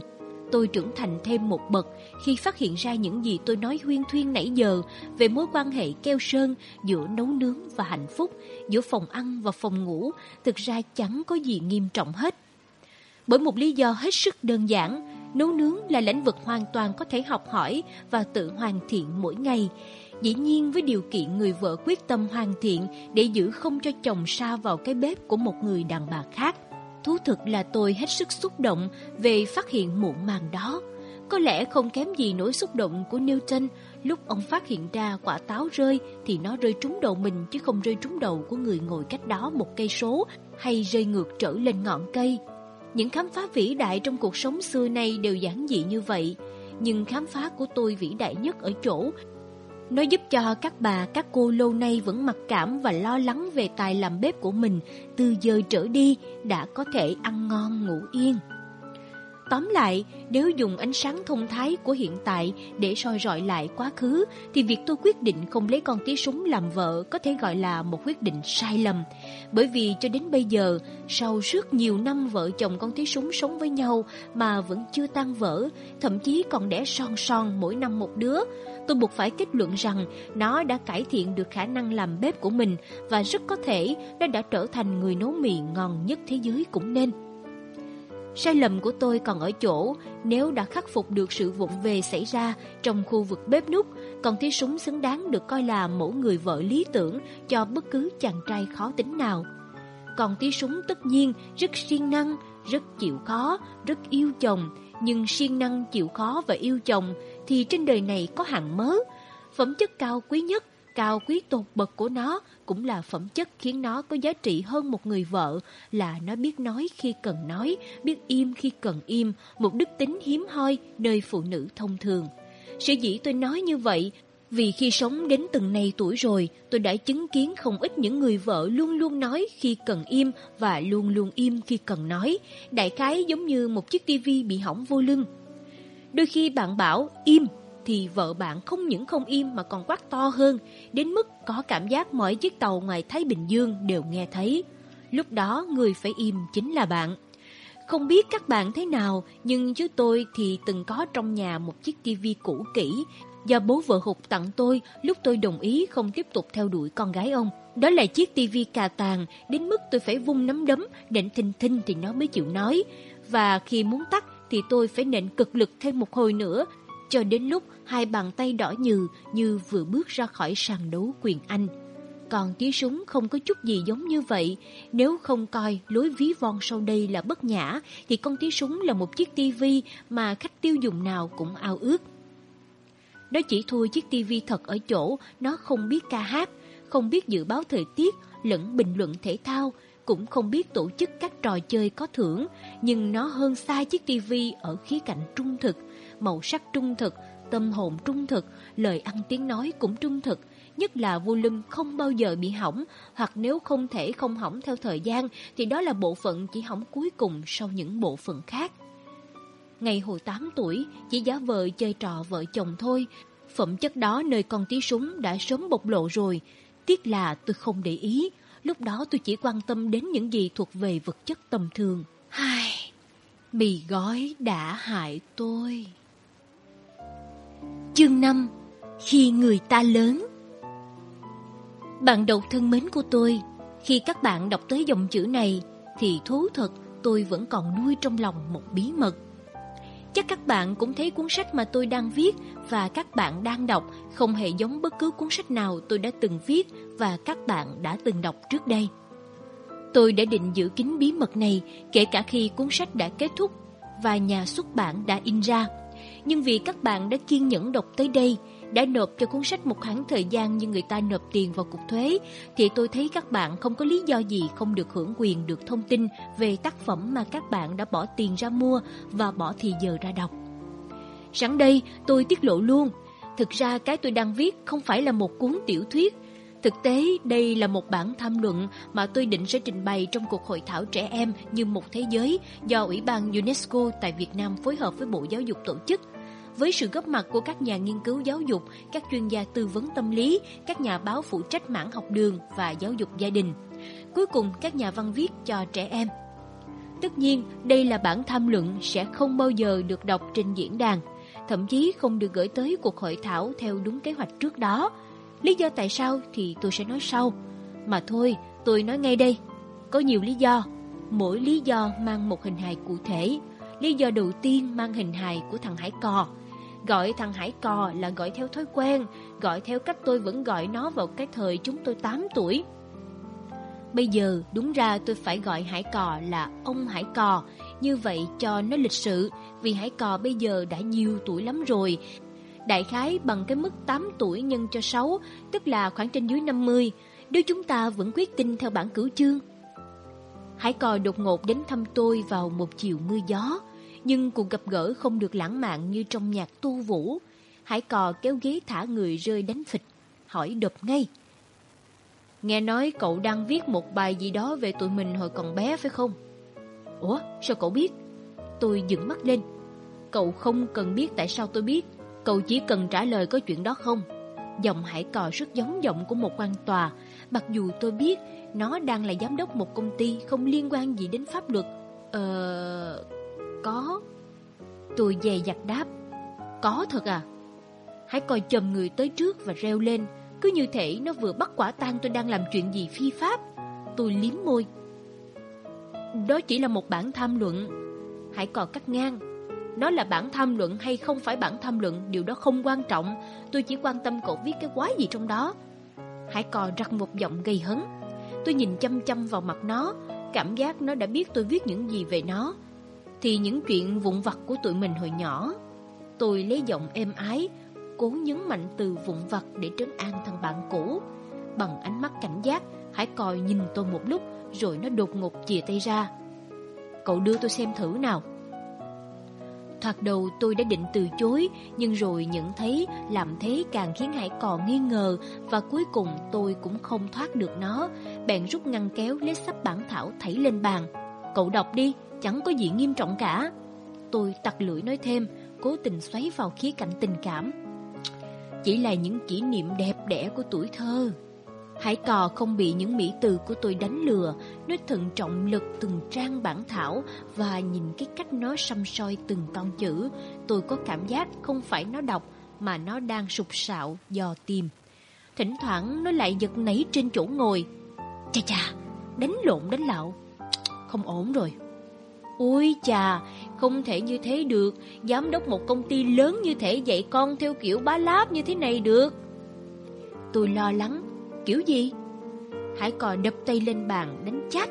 S1: tôi trưởng thành thêm một bậc khi phát hiện ra những gì tôi nói huyên thuyên nãy giờ về mối quan hệ keo sơn giữa nấu nướng và hạnh phúc, giữa phòng ăn và phòng ngủ, thực ra chẳng có gì nghiêm trọng hết. Bởi một lý do hết sức đơn giản, nấu nướng là lĩnh vực hoàn toàn có thể học hỏi và tự hoàn thiện mỗi ngày. Dĩ nhiên với điều kiện người vợ quyết tâm hoàn thiện để giữ không cho chồng sa vào cái bếp của một người đàn bà khác. Thú thực là tôi hết sức xúc động về phát hiện muộn màng đó. Có lẽ không kém gì nỗi xúc động của Newton lúc ông phát hiện ra quả táo rơi thì nó rơi trúng đầu mình chứ không rơi trúng đầu của người ngồi cách đó một cây số hay rơi ngược trở lên ngọn cây. Những khám phá vĩ đại trong cuộc sống xưa nay đều giản dị như vậy, nhưng khám phá của tôi vĩ đại nhất ở chỗ nó giúp cho các bà, các cô lâu nay vẫn mặc cảm và lo lắng về tài làm bếp của mình, từ giờ trở đi đã có thể ăn ngon ngủ yên. Tóm lại, nếu dùng ánh sáng thông thái của hiện tại để soi rọi lại quá khứ, thì việc tôi quyết định không lấy con tí súng làm vợ có thể gọi là một quyết định sai lầm. Bởi vì cho đến bây giờ, sau rất nhiều năm vợ chồng con tí súng sống với nhau mà vẫn chưa tan vỡ, thậm chí còn đẻ son son mỗi năm một đứa, tôi buộc phải kết luận rằng nó đã cải thiện được khả năng làm bếp của mình và rất có thể nó đã trở thành người nấu mì ngon nhất thế giới cũng nên. Sai lầm của tôi còn ở chỗ, nếu đã khắc phục được sự vụng về xảy ra trong khu vực bếp núc, con tí súng xứng đáng được coi là mẫu người vợ lý tưởng cho bất cứ chàng trai khó tính nào. Con tí súng tất nhiên rất siêng năng, rất chịu khó, rất yêu chồng, nhưng siêng năng, chịu khó và yêu chồng thì trên đời này có hàng mớ. Phẩm chất cao quý nhất, cao quý tột bậc của nó cũng là phẩm chất khiến nó có giá trị hơn một người vợ, là nó biết nói khi cần nói, biết im khi cần im, một đức tính hiếm hoi nơi phụ nữ thông thường. Sở dĩ tôi nói như vậy vì khi sống đến từng này tuổi rồi, tôi đã chứng kiến không ít những người vợ luôn luôn nói khi cần im và luôn luôn im khi cần nói, đại khái giống như một chiếc tivi bị hỏng vô lưng. Đôi khi bạn bảo im thì vợ bạn không những không im mà còn quát to hơn, đến mức có cảm giác mọi chiếc tàu ngoài Thái Bình Dương đều nghe thấy. Lúc đó người phải im chính là bạn. Không biết các bạn thế nào, nhưng chứ tôi thì từng có trong nhà một chiếc tivi cũ kỹ do bố vợ hụt tặng tôi lúc tôi đồng ý không tiếp tục theo đuổi con gái ông. Đó là chiếc tivi cà tàng đến mức tôi phải vung nắm đấm nện thình thình thì nó mới chịu nói, và khi muốn tắt thì tôi phải nện cực lực thêm một hồi nữa, cho đến lúc hai bàn tay đỏ nhừ như vừa bước ra khỏi sàn đấu quyền Anh. Còn tí súng không có chút gì giống như vậy. Nếu không coi lối ví von sau đây là bất nhã, thì con tí súng là một chiếc tivi mà khách tiêu dùng nào cũng ao ước. Nó chỉ thua chiếc tivi thật ở chỗ nó không biết ca hát, không biết dự báo thời tiết lẫn bình luận thể thao, cũng không biết tổ chức các trò chơi có thưởng, nhưng nó hơn xa chiếc tivi ở khía cạnh trung thực, màu sắc trung thực, tâm hồn trung thực, lời ăn tiếng nói cũng trung thực, nhất là volume không bao giờ bị hỏng, hoặc nếu không thể không hỏng theo thời gian thì đó là bộ phận chỉ hỏng cuối cùng sau những bộ phận khác. Ngày hồi tám tuổi, chỉ giả vờ chơi trò vợ chồng thôi, phẩm chất đó nơi con tí súng đã sớm bộc lộ rồi. Tiếc là tôi không để ý, lúc đó tôi chỉ quan tâm đến những gì thuộc về vật chất tầm thường. Hai, mì gói đã hại tôi. Chương năm. Khi người ta lớn. Bạn đọc thân mến của tôi, khi các bạn đọc tới dòng chữ này thì thú thật tôi vẫn còn nuôi trong lòng một bí mật. Chắc các bạn cũng thấy cuốn sách mà tôi đang viết và các bạn đang đọc không hề giống bất cứ cuốn sách nào tôi đã từng viết và các bạn đã từng đọc trước đây. Tôi đã định giữ kín bí mật này kể cả khi cuốn sách đã kết thúc và nhà xuất bản đã in ra. Nhưng vì các bạn đã kiên nhẫn đọc tới đây, đã nộp cho cuốn sách một khoảng thời gian như người ta nộp tiền vào cục thuế, thì tôi thấy các bạn không có lý do gì không được hưởng quyền được thông tin về tác phẩm mà các bạn đã bỏ tiền ra mua và bỏ thì giờ ra đọc. Sẵn đây tôi tiết lộ luôn, thực ra cái tôi đang viết không phải là một cuốn tiểu thuyết. Thực tế đây là một bản tham luận mà tôi định sẽ trình bày trong cuộc hội thảo trẻ em như một thế giới do Ủy ban UNESCO tại Việt Nam phối hợp với Bộ Giáo dục tổ chức, với sự góp mặt của các nhà nghiên cứu giáo dục, các chuyên gia tư vấn tâm lý, các nhà báo phụ trách mảng học đường và giáo dục gia đình. Cuối cùng các nhà văn viết cho trẻ em. Tất nhiên, đây là bản tham luận sẽ không bao giờ được đọc trên diễn đàn, thậm chí không được gửi tới cuộc hội thảo theo đúng kế hoạch trước đó. Lý do tại sao thì tôi sẽ nói sau. Mà thôi, tôi nói ngay đây. Có nhiều lý do, mỗi lý do mang một hình hài cụ thể. Lý do đầu tiên mang hình hài của thằng Hải Cò. Gọi thằng Hải Cò là gọi theo thói quen, gọi theo cách tôi vẫn gọi nó vào cái thời chúng tôi tám tuổi. Bây giờ đúng ra tôi phải gọi Hải Cò là ông Hải Cò, như vậy cho nó lịch sự, vì Hải Cò bây giờ đã nhiều tuổi lắm rồi. Đại khái bằng cái mức tám tuổi nhân cho sáu, tức là khoảng trên dưới năm mươi, nếu chúng ta vẫn quyết tin theo bản cửu chương. Hải Cò đột ngột đến thăm tôi vào một chiều mưa gió, nhưng cuộc gặp gỡ không được lãng mạn như trong nhạc tu vũ. Hải Cò kéo ghế thả người rơi đánh phịch, hỏi đập ngay: Nghe nói cậu đang viết một bài gì đó về tụi mình hồi còn bé phải không? Ủa, sao cậu biết? Tôi dựng mắt lên. Cậu không cần biết tại sao tôi biết, cậu chỉ cần trả lời có chuyện đó không? Giọng Hải Cò rất giống giọng của một quan tòa, mặc dù tôi biết nó đang là giám đốc một công ty không liên quan gì đến pháp luật. Ờ... Có. Tôi dè dặt đáp: Có thật à? Hải Cò chồm người tới trước và reo lên, cứ như thể nó vừa bắt quả tang tôi đang làm chuyện gì phi pháp. Tôi liếm môi. Đó chỉ là một bản tham luận. Hải Cò cắt ngang: Nó là bản tham luận hay không phải bản tham luận, điều đó không quan trọng. Tôi chỉ quan tâm cậu viết cái quái gì trong đó. Hải Cò rặt một giọng gây hấn. Tôi nhìn chăm chăm vào mặt nó, cảm giác nó đã biết tôi viết những gì về nó. Thì những chuyện vụn vặt của tụi mình hồi nhỏ. Tôi lấy giọng êm ái, cố nhấn mạnh từ vụn vặt để trấn an thằng bạn cũ. Bằng ánh mắt cảnh giác, Hải Cò nhìn tôi một lúc, rồi nó đột ngột chìa tay ra. Cậu đưa tôi xem thử nào. Thoạt đầu tôi đã định từ chối, nhưng rồi nhận thấy làm thế càng khiến Hải Cò nghi ngờ, và cuối cùng tôi cũng không thoát được nó. Bèn rút ngăn kéo lấy sắp bản thảo thảy lên bàn. Cậu đọc đi, chẳng có gì nghiêm trọng cả. Tôi tặc lưỡi nói thêm, cố tình xoáy vào khía cạnh tình cảm. Chỉ là những kỷ niệm đẹp đẽ của tuổi thơ. Hải Cò không bị những mỹ từ của tôi đánh lừa. Nó thận trọng lật từng trang bản thảo và nhìn cái cách nó săm soi từng con chữ. Tôi có cảm giác không phải nó đọc, mà nó đang sục sạo dò tìm. Thỉnh thoảng nó lại giật nảy trên chỗ ngồi. Chà chà, đánh lộn đánh lạo, không ổn rồi. Ôi chà, không thể như thế được. Giám đốc một công ty lớn như thể dạy con theo kiểu bá láp như thế này được. Tôi lo lắng. Kiểu gì? Hải Cò đập tay lên bàn đánh chát.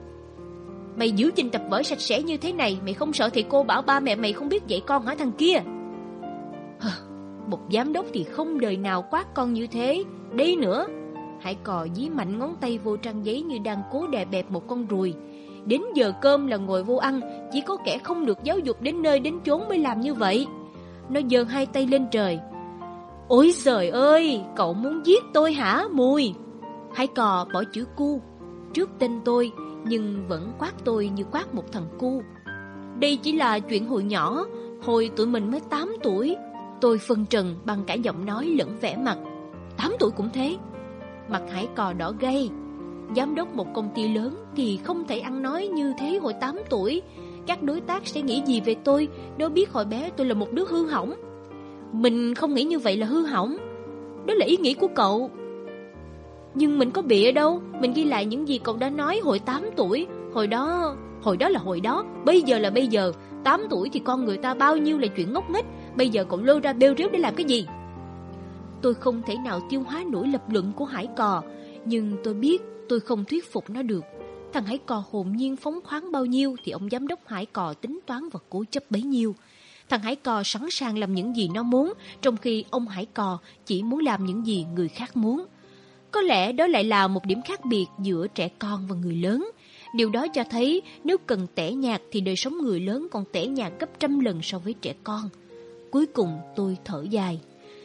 S1: Mày giữ trình tập vở sạch sẽ như thế này, mày không sợ thầy cô bảo ba mẹ mày không biết dạy con hả thằng kia? Hờ, một giám đốc thì không đời nào quát con như thế. Đi nữa. Hải Cò dí mạnh ngón tay vô trang giấy như đang cố đè bẹp một con ruồi. Đến giờ cơm là ngồi vô ăn, chỉ có kẻ không được giáo dục đến nơi đến chốn mới làm như vậy. Nó giơ hai tay lên trời. Ôi trời ơi, cậu muốn giết tôi hả Mùi? Hải Cò bỏ chữ cu trước tên tôi, nhưng vẫn quát tôi như quát một thằng cu. Đây chỉ là chuyện hồi nhỏ, hồi tụi mình mới tám tuổi. Tôi phân trần bằng cả giọng nói lẫn vẻ mặt. Tám tuổi cũng thế. Mặt Hải Cò đỏ gay. Giám đốc một công ty lớn thì không thể ăn nói như thế hồi tám tuổi. Các đối tác sẽ nghĩ gì về tôi nếu biết hồi bé tôi là một đứa hư hỏng? Mình không nghĩ như vậy là hư hỏng. Đó là ý nghĩ của cậu. Nhưng mình có bịa đâu. Mình ghi lại những gì cậu đã nói hồi tám tuổi. Hồi đó Hồi đó là hồi đó, bây giờ là bây giờ. Tám tuổi thì con người ta bao nhiêu là chuyện ngốc nghếch. Bây giờ cậu lôi ra bêu rếu để làm cái gì? Tôi không thể nào tiêu hóa nổi lập luận của Hải Cò, nhưng tôi biết tôi không thuyết phục nó được. Thằng Hải Cò hồn nhiên phóng khoáng bao nhiêu thì ông giám đốc Hải Cò tính toán và cố chấp bấy nhiêu. Thằng Hải Cò sẵn sàng làm những gì nó muốn, trong khi ông Hải Cò chỉ muốn làm những gì người khác muốn. Có lẽ đó lại là một điểm khác biệt giữa trẻ con và người lớn. Điều đó cho thấy nếu cần tẻ nhạt thì đời sống người lớn còn tẻ nhạt gấp trăm lần so với trẻ con. Cuối cùng tôi thở dài.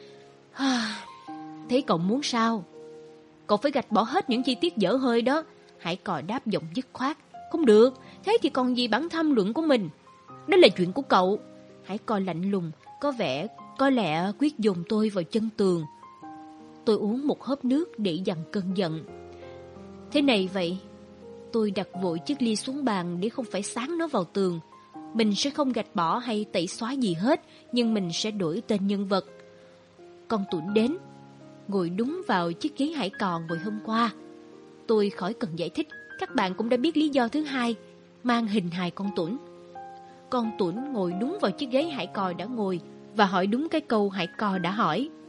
S1: Thế cậu muốn sao? Cậu phải gạch bỏ hết những chi tiết dở hơi đó. Hải Cò đáp giọng dứt khoát. Không được, thế thì còn gì bản tham luận của mình? Đó là chuyện của cậu. Hải Cò lạnh lùng, có vẻ có lẽ quyết dồn tôi vào chân tường. Tôi uống một hớp nước để dằn cơn giận. Thế này vậy, Tôi đặt vội chiếc ly xuống bàn để không phải sáng nó vào tường. Mình sẽ không gạch bỏ hay tẩy xóa gì hết, nhưng mình sẽ đổi tên nhân vật. Con Tuấn đến, ngồi đúng vào chiếc ghế hải cò ngồi hôm qua. Tôi khỏi cần giải thích, các bạn cũng đã biết lý do thứ hai, mang hình hài con Tuấn. Con Tuấn ngồi đúng vào chiếc ghế hải cò đã ngồi và hỏi đúng cái câu hải cò đã hỏi.